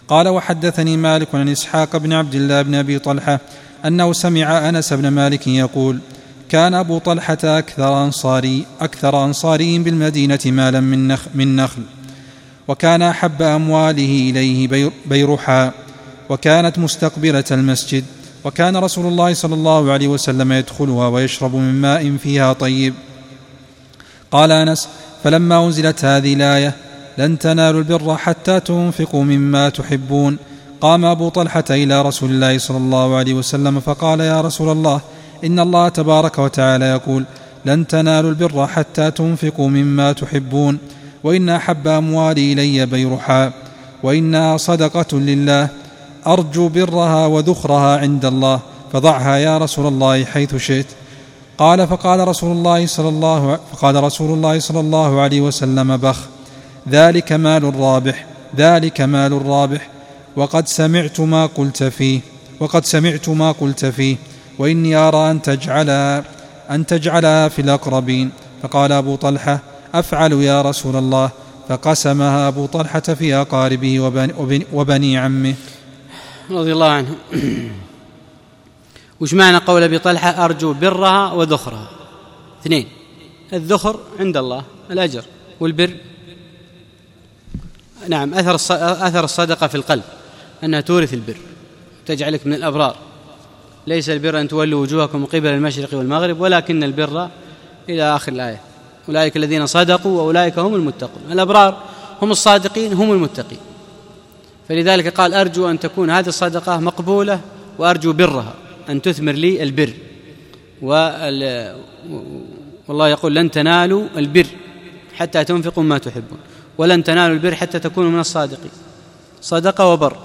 قال وحدثني مالك عن إسحاق بن عبد الله بن أبي طلحة أنه سمع أنس بن مالك يقول كان أبو طلحة أكثر أنصاري, أكثر أنصاري بالمدينة مالا من نخل, من نخل وكان أحب أمواله إليه بيرحاء وكانت مستقبلة المسجد وكان رسول الله صلى الله عليه وسلم يدخلها ويشرب من ماء فيها طيب. قال أنس فلما أنزلت هذه الآية لن تنالوا البر حتى تنفقوا مما تحبون قام أبو طلحة إلى رسول الله صلى الله عليه وسلم فقال يا رسول الله إن الله تبارك وتعالى يقول لن تنالوا البر حتى تنفقوا مما تحبون وإن أحب أموالي إلي بيرحاء وإنها صدقة لله أرجو برها وذخرها عند الله فضعها يا رسول الله حيث شئت. قال فقال رسول الله صلى الله فقال رسول الله صلى الله عليه وسلم بخ ذلك مال الرابح ذلك مال الرابح وقد سمعت ما قلت فيه وقد سمعت ما قلت فيه وإني أرى أن تجعلها أن تجعلها في الأقربين. فقال أبو طلحة أفعل يا رسول الله فقسمها أبو طلحة في أقاربه وبني, وبني عمه رضي الله عنه. وش معنى قول أبي طلحة أرجو برها وذخرها؟ اثنين، الذخر عند الله الأجر، والبر نعم أثر أثر الصدقة في القلب أنها تورث البر تجعلك من الأبرار. ليس البر أن تولوا وجوهكم قبل المشرق والمغرب ولكن البر إلى آخر الآية أولئك الذين صدقوا وأولئك هم المتقون. الأبرار هم الصادقين هم المتقين. فلذلك قال أرجو أن تكون هذه الصدقة مقبولة وأرجو برها أن تثمر لي البر. والله يقول لن تنالوا البر حتى تنفقوا ما تحبون ولن تنالوا البر حتى تكونوا من الصادقين. صدقة وبر.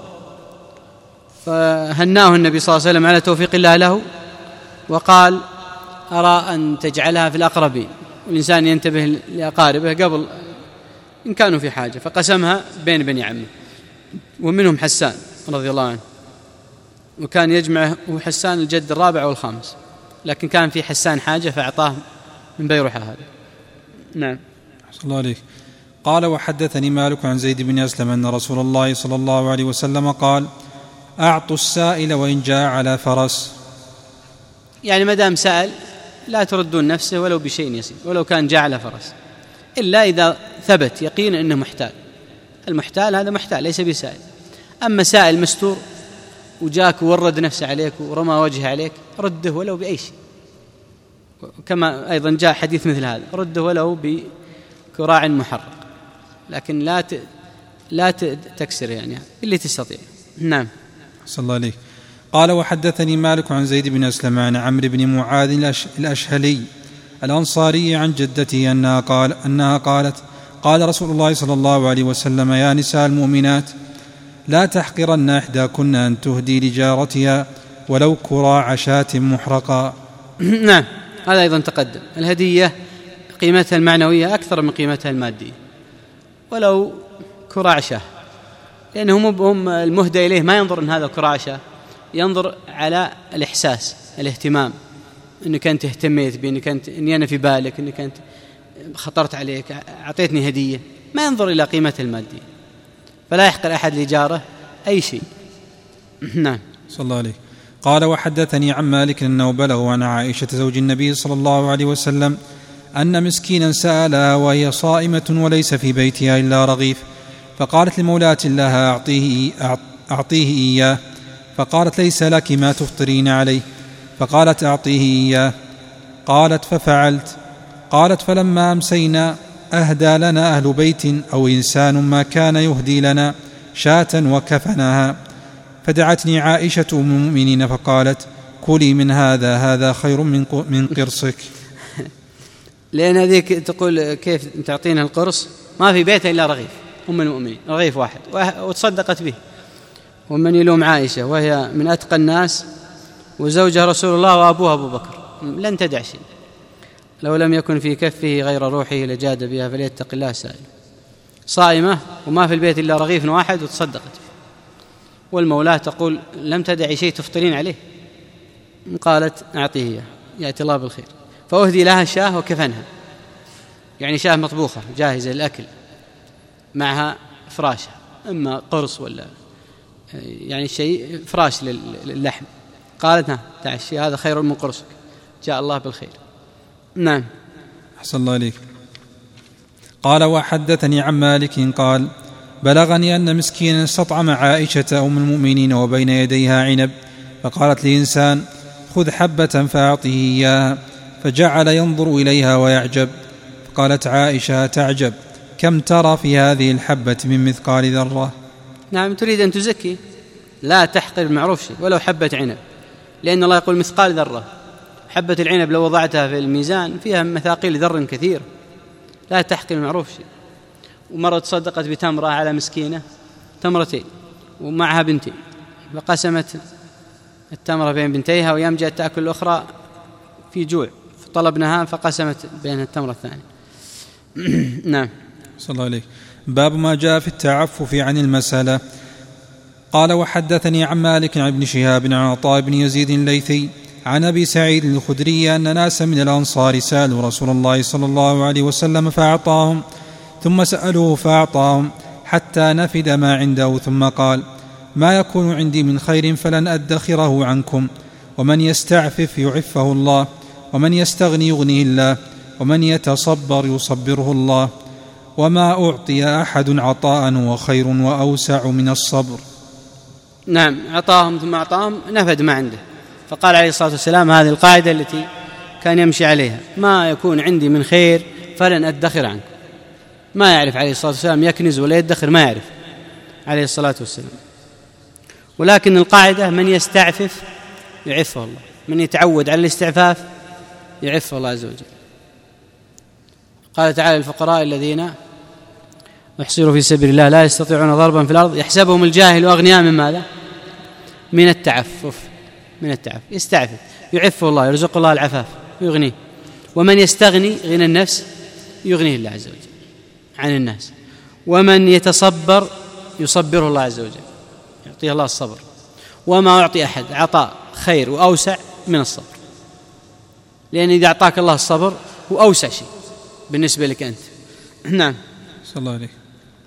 فهناه النبي صلى الله عليه وسلم على توفيق الله له وقال أرى أن تجعلها في الأقربين، والإنسان ينتبه لأقاربه قبل إن كانوا في حاجة، فقسمها بين بني عمه ومنهم حسان رضي الله عنه، وكان يجمعه حسان الجد الرابع والخامس، لكن كان في حسان حاجة فأعطاه من بيرحة هذا. نعم. صلى الله عليه. قال وحدثني مالك عن زيد بن أسلم أن رسول الله صلى الله عليه وسلم قال أعطوا السائل وإن جاء على فرس. يعني ما دام سأل لا تردون نفسه ولو بشيء يسير ولو كان جاء على فرس، إلا إذا ثبت يقين أنه محتال. المحتال هذا محتال ليس بسائل. أما سائل مستور وجاك وورد نفسه عليك ورمى وجهه عليك رده ولو بأي شيء، كما أيضا جاء حديث مثل هذا رده ولو بكراع محرق، لكن لا ت... لا تكسر يعني اللي تستطيع. نعم. صلى الله عليه. قال وحدثني مالك عن زيد بن أسلم عن عمرو بن معاذ الأشهلي الأنصاري عن جدته أنها, قال أنها قالت قال رسول الله صلى الله عليه وسلم يا نساء المؤمنات لا تحقرن إحداكن أن تهدي لجارتها ولو كراع شاة محرقا. نعم، هذا أيضا تقدم. الهدية قيمتها المعنوية أكثر من قيمتها المادية، ولو كراع شاة، لأنهم المهدى إليه ما ينظر أن هذا كراع شاة، ينظر على الإحساس الاهتمام، أنك أنت اهتميت بأنك أنت أني أنا في بالك، أنك أنت خطرت عليك، أعطيتني هدية، ما ينظر إلى قيمتها المادية. فلا يحقر أحد لجاره أي شيء. نعم. صلى الله عليه. قال وحدثني عن مالك أنه بلغ عن عائشة زوج النبي صلى الله عليه وسلم أن مسكينا سألها وهي صائمة وليس في بيتها إلا رغيف، فقالت لمولاة لها أعطيه, أعطيه إياه، فقالت ليس لك ما تفطرين عليه، فقالت أعطيه إياه، قالت ففعلت. قالت فلما أمسينا أهدى لنا أهل بيت أو إنسان ما كان يهدي لنا شاة وكفنها، فدعتني عائشة أم المؤمنين فقالت كلي من هذا هذا خير من من قرصك. لأن هذيك تقول كيف تعطينا القرص ما في بيت إلا رغيف، أم المؤمنين رغيف واحد وتصدقت به. ومن يلوم عائشة وهي من أتقى الناس وزوجها رسول الله وأبوها أبو بكر لن تدع شيء، لو لم يكن في كفه غير روحه لجاد بها فليتق الله سائل. صائمة وما في البيت إلا رغيف واحد وتصدقت به، والمولاة تقول لم تدعي شيء تفطرين عليه، قالت أعطيه يأتي الله بالخير، فأهدي لها شاه وكفنها، يعني شاه مطبوخة جاهزة للأكل معها فراشة، إما قرص ولا يعني شيء فراش للحم، قالت نعم تعشي هذا خير من قرصك، جاء الله بالخير. نعم. أحسن الله إليك. قال وحدثني عن مالك قال بلغني أن مسكينا استطعم عائشة أم المؤمنين وبين يديها عنب، فقالت لإنسان خذ حبة فأعطه إياها، فجعل ينظر إليها ويعجب، فقالت عائشة تعجب كم ترى في هذه الحبة من مثقال ذرة. نعم، تريد أن تزكي، لا تحقر المعروف شيء ولو حبة عنب، لأن الله يقول مثقال ذرة. حبة العنب لو وضعتها في الميزان فيها مثاقيل ذر كثير، لا تحقر المعروف شيء. ومرة تصدقت بتمرة على مسكينة، تمرتين ومعها بنتين، فقسمت التمرة بين بنتيها، ويوم جاءت تأكل الأخرى في جوع فطلبناها فقسمت بين التمرة الثانية. نعم. صلى الله عليه. باب ما جاء في التعفف عن المسألة. قال وحدثني عن مالك عن ابن شهاب عن عطاء بن يزيد الليثي عن أبي سعيد الخدري أن ناسا من الأنصار سألوا رسول الله صلى الله عليه وسلم فأعطاهم، ثم سألوه فأعطاهم حتى نفد ما عنده، ثم قال ما يكون عندي من خير فلن أدخره عنكم، ومن يستعفف يعفه الله، ومن يستغني يغنيه الله، ومن يتصبر يصبره الله، وما أعطي أحد عطاء وخير وأوسع من الصبر. نعم، أعطاهم ثم أعطاهم نفد ما عنده، فقال عليه الصلاة والسلام هذه القاعدة التي كان يمشي عليها: ما يكون عندي من خير فلن أدخر عنكم. ما يعرف عليه الصلاة والسلام يكنز ولا يدخر، ما يعرف عليه الصلاة والسلام. ولكن القاعدة من يستعفف يعفه الله، من يتعود على الاستعفاف يعفه الله عز وجل. قال تعالى: الفقراء الذين يحصروا في سبيل الله لا يستطيعون ضربا في الأرض يحسبهم الجاهل أغنياء من ماذا؟ من التعفف. من التعفف يستعفف يعفه الله، يرزق الله العفاف ويغنيه. ومن يستغني غنى النفس يغنيه الله عز وجل عن الناس. ومن يتصبر يصبره الله عز وجل، يعطيه الله الصبر. وما أعطي أحد عطاء خير وأوسع من الصبر، لأن إذا أعطاك الله الصبر هو أوسع شيء بالنسبة لك أنت. نعم. صلى الله عليه.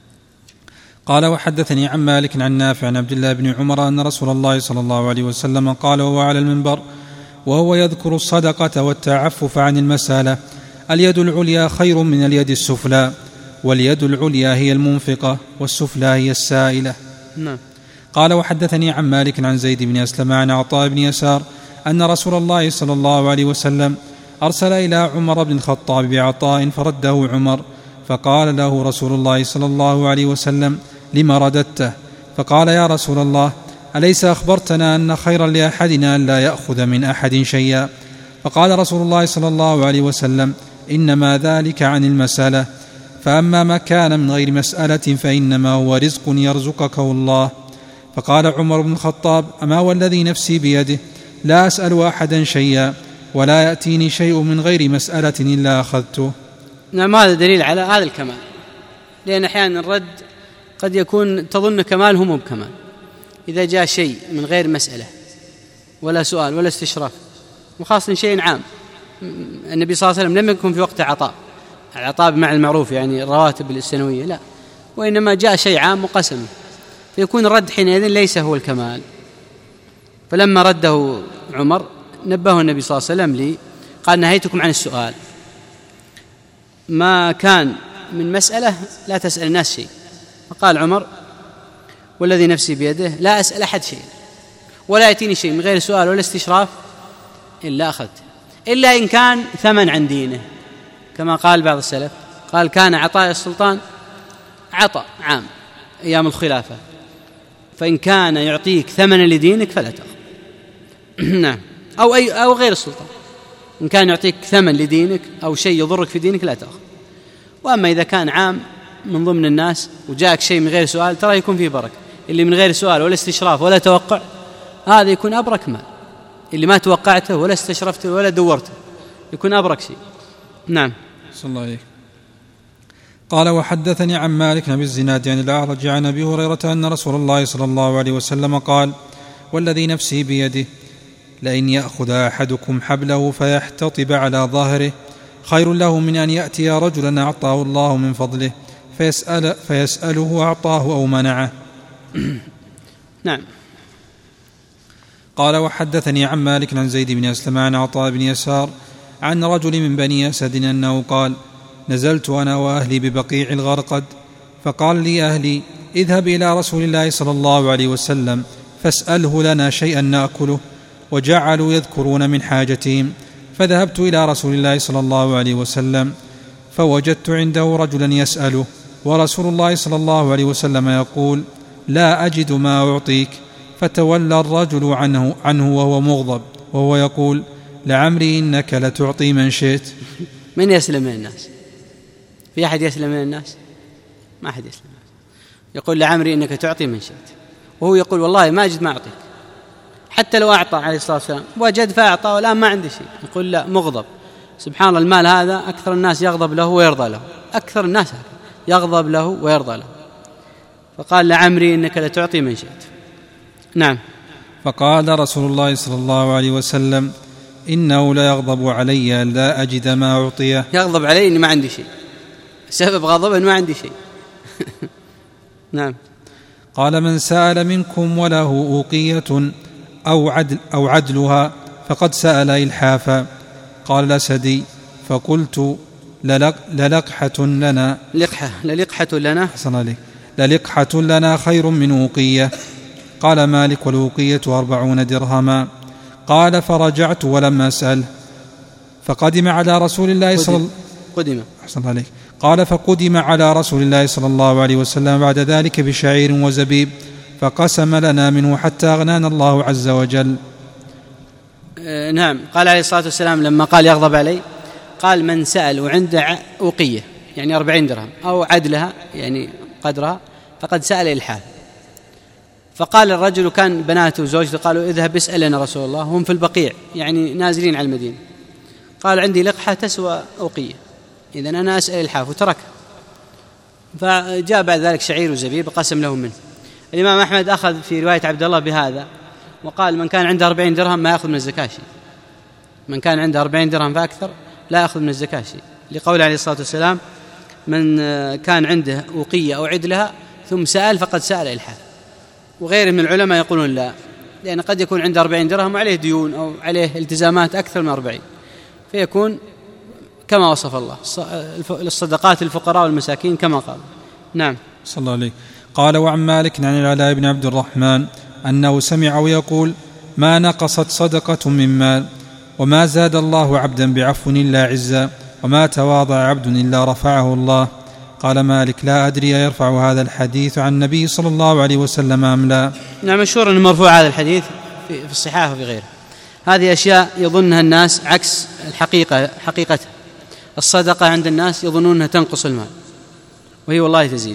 قال وحدثني عن مالك عن نافع عن عبد الله بن عمر أن رسول الله صلى الله عليه وسلم قال وهو على المنبر وهو يذكر الصدقة والتعفف عن المسألة: اليد العليا خير من اليد السفلى، واليد العليا هي المنفقة والسفلى هي السائلة. نعم. قال وحدثني عن مالك عن زيد بن أسلم عن عطاء بن يسار أن رسول الله صلى الله عليه وسلم أرسل إلى عمر بن الخطاب بعطاء فرده عمر، فقال له رسول الله صلى الله عليه وسلم: لما رددته؟ فقال: يا رسول الله، أليس أخبرتنا أن خيرا لأحدنا أن لا يأخذ من أحد شيئا؟ فقال رسول الله صلى الله عليه وسلم: إنما ذلك عن المسألة، فأما ما كان من غير مسألة فإنما هو رزق يرزقكه الله. فقال عمر بن الخطاب: أما والذي نفسي بيده لا أسأل أحدا شيئا، ولا يأتيني شيء من غير مسألة إلا أخذته. نعم، هذا دليل على هذا الكمال، لأن أحيانا الرد قد يكون تظن كمال هم بكمال. إذا جاء شيء من غير مسألة ولا سؤال ولا استشراف، وخاصة شيء عام. النبي صلى الله عليه وسلم لم يكن في وقت عطاء العطاء بمعنى المعروف يعني الرواتب السنوية، لا، وإنما جاء شيء عام مقسم، فيكون الرد حينئذ ليس هو الكمال. فلما رده عمر نبه النبي صلى الله عليه وسلم لي قال: نهيتكم عن السؤال، ما كان من مسألة لا تسأل الناس شيء. فقال عمر: والذي نفسي بيده لا أسأل أحد شيء، ولا يأتيني شيء من غير سؤال ولا استشراف إلا أخذته، إلا إن كان ثمن عن دينه، كما قال بعض السلف، قال: كان عطاء السلطان عطاء عام أيام الخلافة، فإن كان يعطيك ثمنا لدينك فلا تأخذ. نعم. أو, أي أو غير السلطان، إن كان يعطيك ثمن لدينك أو شيء يضرك في دينك لا تأخذ. وأما إذا كان عام من ضمن الناس وجاءك شيء من غير سؤال، ترى يكون فيه بركة. اللي من غير سؤال ولا استشراف ولا توقع هذا يكون أبرك مال، اللي ما توقعته ولا استشرفته ولا دورته يكون أبرك شيء. نعم. صلى الله عليه. قال وحدثني عن مالك بن الزناد عن الأعرج عن أبي هريرة أن رسول الله صلى الله عليه وسلم قال: والذي نفسي بيده لئن يأخذ أحدكم حبله فيحتطب على ظهره خير له من أن يأتي رجلا أعطاه الله من فضله فيسأل فيسأله أعطاه أو منعه. نعم. قال وحدثني عن مالك عن زيد بن أسلم عن عطاء بن يسار عن رجل من بني أسد أنه قال نزلت أنا وأهلي ببقيع الغرقد فقال لي أهلي اذهب إلى رسول الله صلى الله عليه وسلم فاسأله لنا شيئا نأكله، وجعلوا يذكرون من حاجتهم، فذهبت إلى رسول الله صلى الله عليه وسلم فوجدت عنده رجلا يسأله، ورسول الله صلى الله عليه وسلم يقول لا أجد ما أعطيك، فتولى الرجل عنه, عنه وهو مغضب وهو يقول لعمري إنك لتعطي من شئت. من يسلم من الناس؟ في أحد يسلم من الناس؟ ما أحد يسلم. يقول لعمري إنك تعطي من شئت، وهو يقول والله ما أجد ما أعطيك. حتى لو أعطى عليه الصلاة والسلام وجد فأعطى والآن ما عندي شيء، يقول لا، مغضب. سبحان الله، المال هذا أكثر الناس يغضب له ويرضى له، أكثر الناس يغضب له ويرضى له. فقال لعمري إنك لتعطي من شئت. نعم. فقال رسول الله صلى الله عليه وسلم إنه لا يغضب علي لا أجد ما أعطيه. يغضب علي إني ما عندي شيء، سبب غضبه إني ما عندي شيء. نعم. قال من سأل منكم وله أوقية أو, عدل أو عدلها فقد سأل إلحافا. قال الأسدي فقلت للقحة لنا لقحة للقحة لنا حسن عليك للقحة لنا خير من أوقية. قال مالك والأوقية أربعون درهما. قال فرجعت ولم أسأل، فقدم على رسول الله صلى قدم حسن عليك قال فقدم على رسول الله صلى الله عليه وسلم بعد ذلك بشعير وزبيب فقسم لنا منه حتى أغنانا الله عز وجل. آه نعم. قال عليه الصلاة والسلام لما قال يغضب علي، قال من سأل وعنده أوقية يعني أربعين درهم أو عدلها يعني قدرها فقد سأل إلحاف. فقال الرجل، كان بناته وزوجته قالوا اذهب اسأل لنا رسول الله، هم في البقيع يعني نازلين على المدينة. قال عندي لقحة تسوى أوقية، إذن أنا أسأل إلحاف، وتركها. فجاء بعد ذلك شعير وزبيب قسم لهم منه. الإمام أحمد أخذ في رواية عبد الله بهذا وقال من كان عنده أربعين درهم ما يأخذ من الزكاة شيء، من كان عنده أربعين درهم فأكثر لا يأخذ من الزكاة شيء، لقول عليه الصلاة والسلام من كان عنده أوقية أو عدلها ثم سأل فقد سأل إلحاف. وغيره من العلماء يقولون لا، لأن قد يكون عنده أربعين درهم وعليه ديون أو عليه التزامات أكثر من أربعين، فيكون كما وصف الله للصدقات الفقراء والمساكين كما قال. نعم. صلى الله عليه. قال وعن مالك عن العلاء بن عبد الرحمن أنه سمعه يقول ما نقصت صدقة من مال، وما زاد الله عبدا بعفو إلا عزا، وما تواضع عبد إلا رفعه الله. قال مالك لا أدري يرفع هذا الحديث عن النبي صلى الله عليه وسلم أم لا. نعم، مشهور أن مرفوع هذا الحديث في الصحاح وفي غيره. هذه أشياء يظنها الناس عكس الحقيقة، حقيقتها الصدقة عند الناس يظنونها تنقص المال، وهي والله تزيد.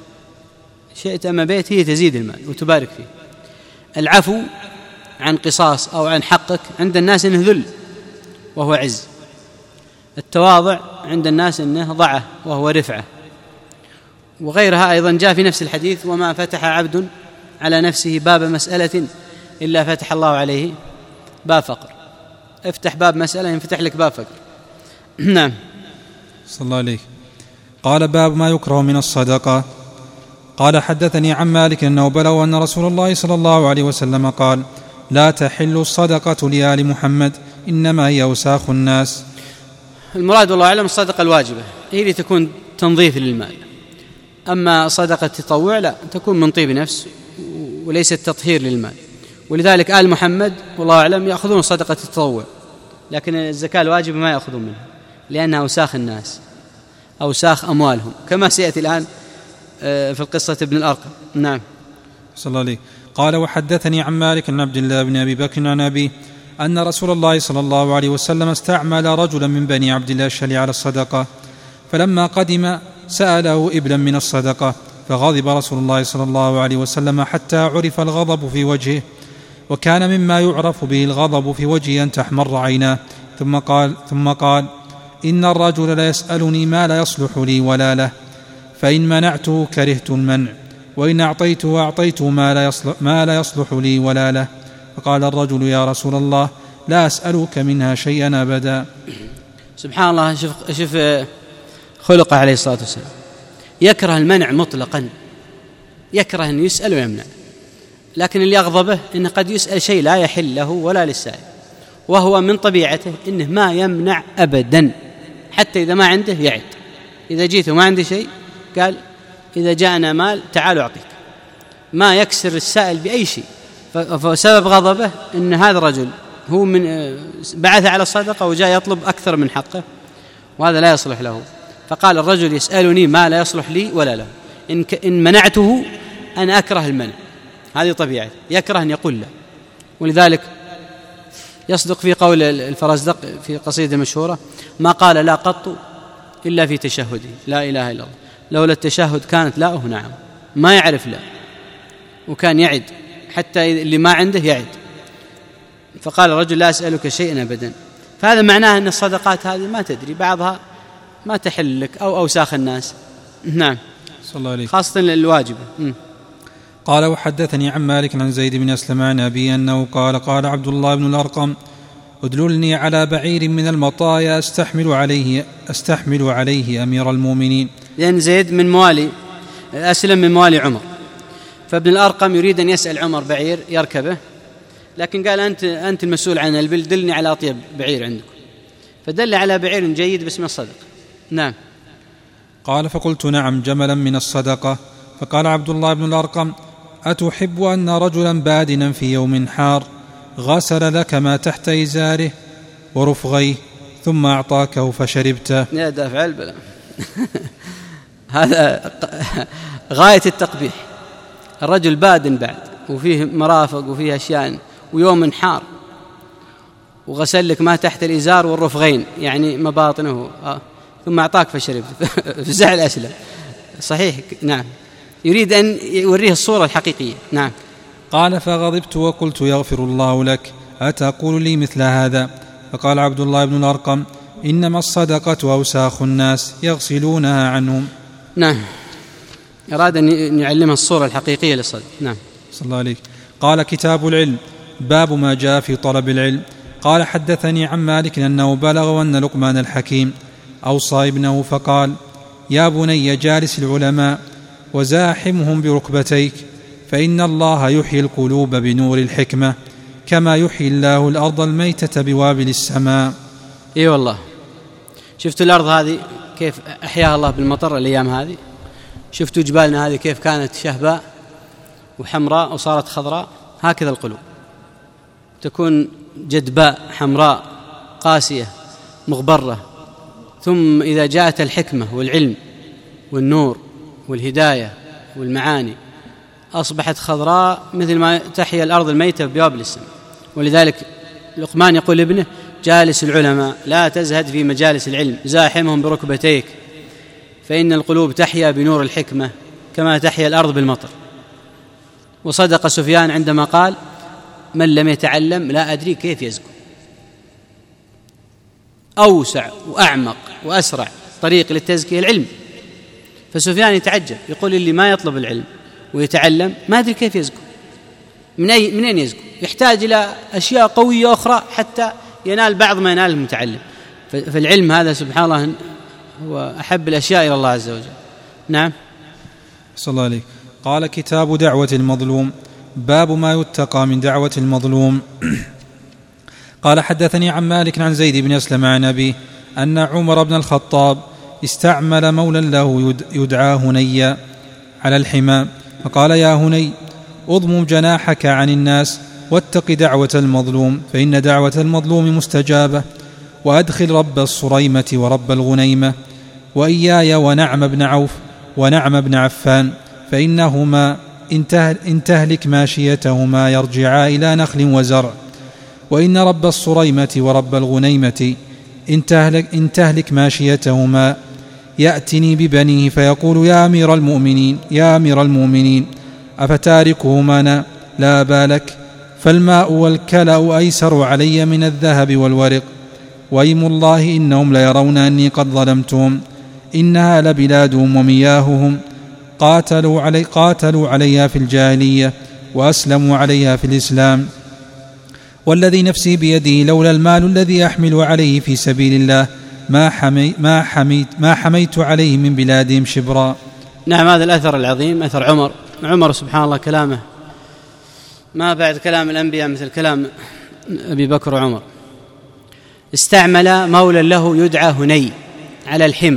شئت أما بيت هي تزيد المال وتبارك فيه. العفو عن قصاص أو عن حقك عند الناس إنه ذل وهو عز. التواضع عند الناس إنه ضعه وهو رفعه. وغيرها أيضا جاء في نفس الحديث وما فتح عبد على نفسه باب مسألة إلا فتح الله عليه باب فقر. افتح باب مسألة ينفتح لك باب فقر. نعم. صلى الله عليه. قال باب ما يكره من الصدقة. قال حدثني عن مالك أنه بلغ أن رسول الله صلى الله عليه وسلم قال لا تحل الصدقة لآل محمد إنما هي أوساخ الناس. المراد والله أعلم الصدقة الواجبة هي اللي تكون تنظيف للمال، أما صدقة التطوع لا، تكون من طيب نفس وليست تطهير للمال. ولذلك آل محمد والله أعلم يأخذون صدقة التطوع، لكن الزكاة الواجبة ما يأخذون منها لأنها أوساخ الناس، أوساخ أموالهم، كما سيأتي الآن في القصة ابن الأرقم. نعم. صلى الله عليه. قال وحدثني عن مالك عن عبد الله بن أبي بكر عن أبيه أن رسول الله صلى الله عليه وسلم استعمل رجلا من بني عبد الله الشلي على الصدقة، فلما قدم سأله إبلا من الصدقة، فغضب رسول الله صلى الله عليه وسلم حتى عرف الغضب في وجهه، وكان مما يعرف به الغضب في وجهه أن تحمر عيناه، ثم قال ثم قال إن الرجل لا يسألني ما لا يصلح لي ولا له، فإن منعته كرهت المنع، وإن أعطيته أعطيته ما لا يصلح, ما لا يصلح لي ولا له. فقال الرجل يا رسول الله لا أسألك منها شيئا أبدا. سبحان الله. شوف, شوف خلقه عليه الصلاة والسلام، يكره المنع مطلقا، يكره أن يسأل ويمنع. لكن اللي أغضبه إنه قد يسأل شيء لا يحل له ولا للسائل، وهو من طبيعته إنه ما يمنع أبدا، حتى إذا ما عنده يعد. إذا جيت وما عندي شيء قال إذا جاءنا مال تعالوا أعطيك، ما يكسر السائل بأي شيء. فسبب غضبه إن هذا الرجل هو من بعث على الصدقة وجاء يطلب أكثر من حقه، وهذا لا يصلح له. فقال الرجل يسألني ما لا يصلح لي ولا له، إن, إن منعته أنا أكره المنع، هذه طبيعة، يكره أن يقول لا. ولذلك يصدق في قول الفرزدق في قصيدة مشهورة: ما قال لا قط إلا في تشهده لا إله إلا الله، لولا التشهد كانت لاؤه نعم. ما يعرف لا، وكان يعد حتى اللي ما عنده يعد. فقال الرجل لا أسألك شيئا أبدا. فهذا معناه أن الصدقات هذه ما تدري، بعضها ما تحل لك أو أوساخ الناس. نعم، صلى الله عليه، خاصة الواجبة. قال: وحدثني عن مالك عن زيد بن أسلم عن أبي أنه قال: قال عبد الله بن الأرقم: ادللني على بعير من المطايا أستحمل عليه أستحمل عليه أمير المؤمنين. لأن زيد من موالي أسلم من موالي عمر، فابن الأرقم يريد أن يسأل عمر بعير يركبه، لكن قال أنت أنت المسؤول عن البل، دلني على أطيب بعير عندكم، فدل على بعير جيد باسم الصدقة. نعم. قال: فقلت: نعم، جملا من الصدقة. فقال عبد الله بن الأرقم: أتحب أن رجلا بادنا في يوم حار غسل لك ما تحت إزاره ورفغيه ثم أعطاكه فشربته؟ يا دافع البلاء. هذا غاية التقبيح. الرجل بادن بعد وفيه مرافق وفيه أشياء ويوم حار، وغسل لك ما تحت الإزار والرفغين يعني مباطنه، آه. ثم أعطاك فشربت. فزعل أسلم. صحيح. نعم، يريد أن يوريه الصورة الحقيقية. نعم. قال: فغضبت وقلت: يغفر الله لك، أتقول لي مثل هذا؟ فقال عبد الله بن الأرقم: إنما الصدقة أوساخ الناس يغسلونها عنهم. نعم، أراد أن يعلمها الصورة الحقيقية للصدق. نعم، صلى الله عليه. قال: كتاب العلم، باب ما جاء في طلب العلم. قال: حدثني عن مالك أنه بلغ أن لقمان الحكيم أوصى ابنه فقال: يا بني جالس العلماء وزاحمهم بركبتيك، فإن الله يحيي القلوب بنور الحكمة كما يحيي الله الأرض الميتة بوابل السماء. إيه والله، شفتوا الأرض هذه كيف أحياها الله بالمطر الأيام هذه؟ شفتوا جبالنا هذه كيف كانت شهباء وحمراء وصارت خضراء؟ هكذا القلوب تكون جدباء حمراء قاسية مغبرة، ثم إذا جاءت الحكمة والعلم والنور والهداية والمعاني أصبحت خضراء مثل ما تحيا الأرض الميتة بوابل السماء. ولذلك لقمان يقول لابنه: جالس العلماء لا تزهد في مجالس العلم، زاحمهم بركبتيك، فإن القلوب تحيا بنور الحكمة كما تحيا الأرض بالمطر. وصدق سفيان عندما قال: من لم يتعلم لا أدري كيف يزكو. أوسع وأعمق وأسرع طريق للتزكية العلم. فسفيان يتعجب، يقول: اللي ما يطلب العلم ويتعلم ما أدري كيف يزكو. من أي من أين يزكو؟ يحتاج إلى أشياء قوية أخرى حتى ينال بعض ما ينال المتعلم. فالعلم هذا سبحان الله هو أحب الأشياء إلى الله عز وجل. نعم، صلى الله عليه. قال: كتاب دعوة المظلوم، باب ما يتقى من دعوة المظلوم. قال: حدثني عن مالك عن زيد بن أسلم عن أبيه أن عمر بن الخطاب استعمل مولا له يدعى هنيا على الحمى، فقال: يا هني، اضمم جناحك عن الناس واتق دعوة المظلوم، فإن دعوة المظلوم مستجابة، وأدخل رب الصريمة ورب الغنيمة وإياي ونعم بن عوف ونعم بن عفان، فإنهما إن تهلك ماشيتهما يرجعا إلى نخل وزرع، وإن رب الصريمة ورب الغنيمة إن تهلك, إن تهلك ماشيتهما يأتني ببنيه فيقول: يا أمير المؤمنين يا أمير المؤمنين أفتاركهما لا بالك، فالماء والكلأ أيسر علي من الذهب والورق، وأيم الله إنهم ليرون أني قد ظلمتهم، إنها لبلادهم ومياههم، قاتلوا, علي قاتلوا عليها في الجاهلية وأسلموا عليها في الإسلام، والذي نفسي بيده لولا المال الذي أحمل عليه في سبيل الله ما, حمي ما, حميت ما حميت عليه من بلادهم شبرا. نعم، هذا الأثر العظيم أثر عمر. عمر سبحان الله كلامه ما بعد كلام الأنبياء مثل كلام أبي بكر وعمر. استعمل مولى له يدعى هني على الحمى.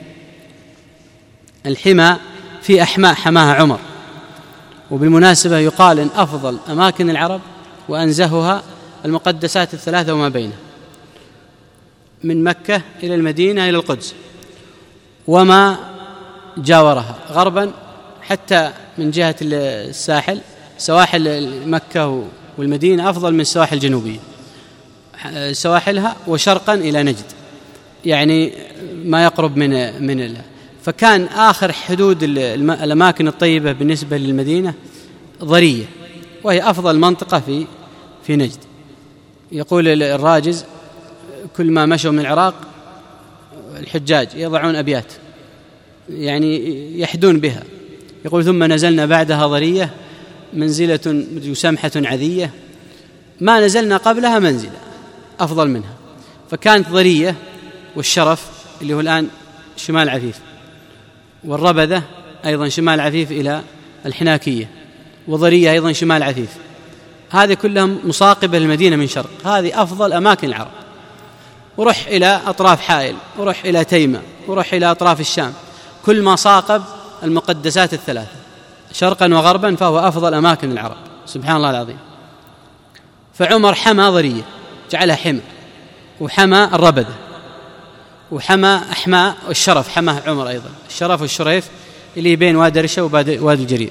الحمى في أحماء حماها عمر، وبالمناسبة يقال إن أفضل أماكن العرب وأنزهها المقدسات الثلاثة وما بينها، من مكة إلى المدينة إلى القدس وما جاورها غربا، حتى من جهة الساحل سواحل مكة والمدينة أفضل من السواحل الجنوبية سواحلها، وشرقا إلى نجد، يعني ما يقرب من من الله. فكان آخر حدود الأماكن الطيبة بالنسبة للمدينة ضرية، وهي أفضل منطقة في في نجد. يقول الراجز كل ما مشوا من العراق الحجاج يضعون أبيات يعني يحدون بها، يقول ثم نزلنا بعدها ضرية منزلة سمحة عذية، ما نزلنا قبلها منزلة أفضل منها. فكانت ضرية، والشرف اللي هو الآن شمال عفيف، والربذة أيضا شمال عفيف إلى الحناكية، وضرية أيضا شمال عفيف، هذه كلها مصاقبة للمدينة من شرق. هذه أفضل أماكن العرب. وروح إلى أطراف حائل، وروح إلى تيمة، وروح إلى أطراف الشام، كل ما صاقب المقدسات الثلاثة شرقا وغربا فهو أفضل أماكن العرب، سبحان الله العظيم. فعمر حمى ضرية جعلها حمى، وحمى الربذة، وحمى أحماء، والشرف حماه عمر أيضا، الشرف والشريف اللي بين وادي رشا ووادي الجرير.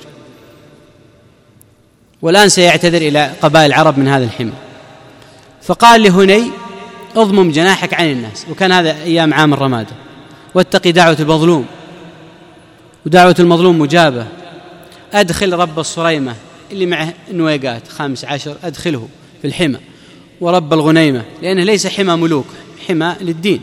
والآن سيعتذر إلى قبائل العرب من هذا الحمى. فقال لهني اضمم جناحك عن الناس، وكان هذا أيام عام الرمادة، واتقي دعوة المظلوم، ودعوة المظلوم مجابة. أدخل رب الصريمة اللي معه نويقات خمس عشر، أدخله في الحمى، ورب الغنيمة، لأنه ليس حمى ملوك، حمى للدين.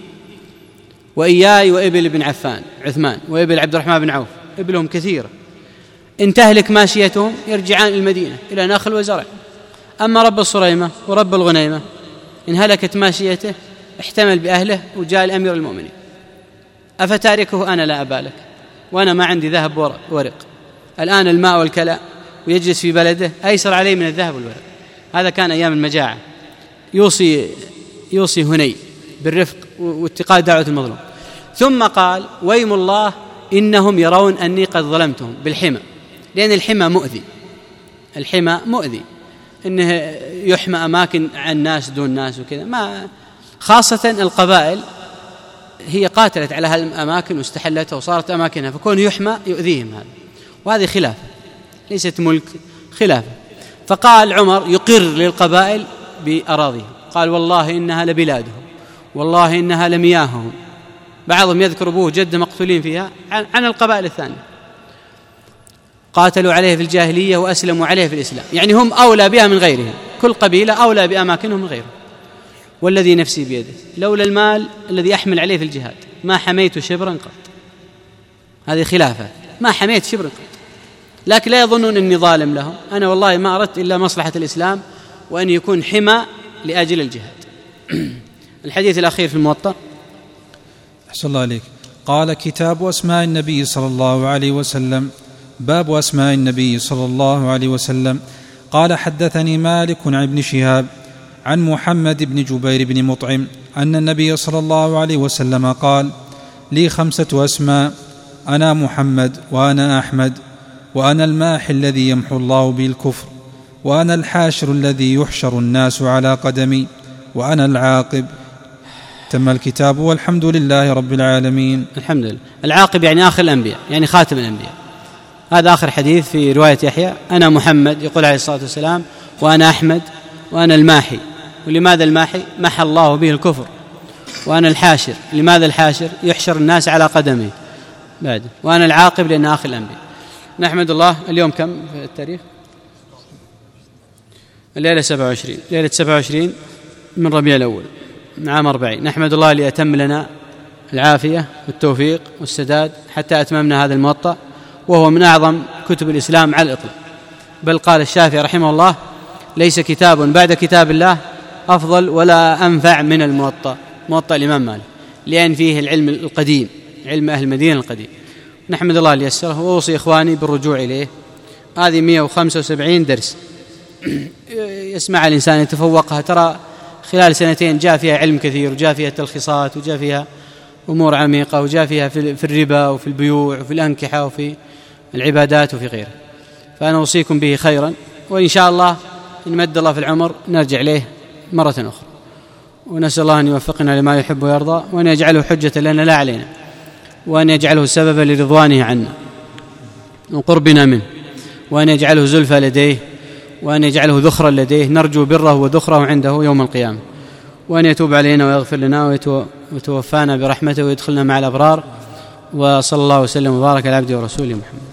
وإياي وإبل بن عفان عثمان، وإبل عبد الرحمن بن عوف، إبلهم كثيرة، إن تهلك ماشيتهم يرجعان المدينة إلى نخل وزرع. أما رب الصريمة ورب الغنيمة إن هلكت ماشيته احتمل بأهله وجاء الأمير المؤمنين، أفتاركه أنا لا أبالك، وأنا ما عندي ذهب ورق، الآن الماء والكلاء، ويجلس في بلده أيسر عليه من الذهب والورق. هذا كان أيام المجاعة. يوصي يوصي هني بالرفق واتقاء دعوة المظلوم. ثم قال ويم الله إنهم يرون أني قد ظلمتهم بالحمى، لأن الحمى مؤذي، الحمى مؤذي، إنه يحمى أماكن عن ناس دون ناس وكذا، ما خاصة القبائل هي قاتلت على هالأماكن واستحلتها وصارت أماكنها، فكون يحمى يؤذيهم هذا، وهذه خلافة ليست ملك، خلافة. فقال عمر يقر للقبائل بأراضيهم، قال والله إنها لبلادهم، والله إنها لمياههم. بعضهم يذكر أبوه جد مقتولين فيها عن القبائل الثانية، قاتلوا عليه في الجاهلية وأسلموا عليه في الإسلام، يعني هم أولى بها من غيرهم، كل قبيلة أولى بأماكنهم من غيرهم. والذي نفسي بيده لولا المال الذي أحمل عليه في الجهاد ما حميت شبرا قط. هذه خلافة، ما حميت شبرا قط، لكن لا يظنون أني ظالم لهم، أنا والله ما أردت إلا مصلحة الإسلام وأن يكون حمى لأجل الجهاد. الحديث الأخير في الموطأ. أحسن الله عليك. قال كتاب أسماء النبي صلى الله عليه وسلم. باب أسماء النبي صلى الله عليه وسلم. قال حدثني مالك عن ابن شهاب عن محمد بن جبير بن مطعم أن النبي صلى الله عليه وسلم قال لي خمسة أسماء، أنا محمد، وأنا أحمد، وأنا الماحي الذي يمحو الله به الكفر، وأنا الحاشر الذي يحشر الناس على قدمي، وأنا العاقب. تم الكتاب والحمد لله رب العالمين. الحمد لله. العاقب يعني آخر الأنبياء، يعني خاتم الأنبياء. هذا آخر حديث في رواية يحيى. أنا محمد يقول عليه الصلاة والسلام، وأنا أحمد، وأنا الماحي. ولماذا الماحي؟ محى الله به الكفر. وأنا الحاشر، لماذا الحاشر؟ يحشر الناس على قدمه بعد. وأنا العاقب لأن آخر الأنبياء. نحمد الله. اليوم كم في التاريخ؟ الليلة سبعة وعشرين، ليلة سبعة وعشرين من ربيع الأول عام أربعين. نحمد الله ليتم لنا العافية والتوفيق والسداد حتى أتممنا هذا الموطأ، وهو من أعظم كتب الإسلام على الإطلاق. بل قال الشافعي رحمه الله ليس كتاب بعد كتاب الله أفضل ولا أنفع من الموطأ، موطأ الإمام مالك، لأن فيه العلم القديم، علم أهل المدينة القديم. نحمد الله ليسره، وأوصي إخواني بالرجوع إليه. هذه مئة وخمسة وسبعين درس يسمع الإنسان يتفوقها. ترى خلال سنتين جاء فيها علم كثير، وجاء فيها تلخيصات، وجاء فيها أمور عميقة، وجاء فيها في الربا وفي البيوع وفي الأنكحة وفي العبادات وفي غيره. فأنا أوصيكم به خيرا، وإن شاء الله إن مد الله في العمر نرجع إليه مرة أخرى، ونسأل الله أن يوفقنا لما يحب ويرضى، وأن يجعله حجة لنا لا علينا، وأن يجعله سببا لرضوانه عنا وقربنا منه، وأن يجعله زلفى لديه، وأن يجعله ذخرا لديه نرجو بره وذخره عنده يوم القيامة، وأن يتوب علينا ويغفر لنا ويتوفانا برحمته ويدخلنا مع الأبرار. وصلى الله وسلم وبارك على عبده ورسوله محمد.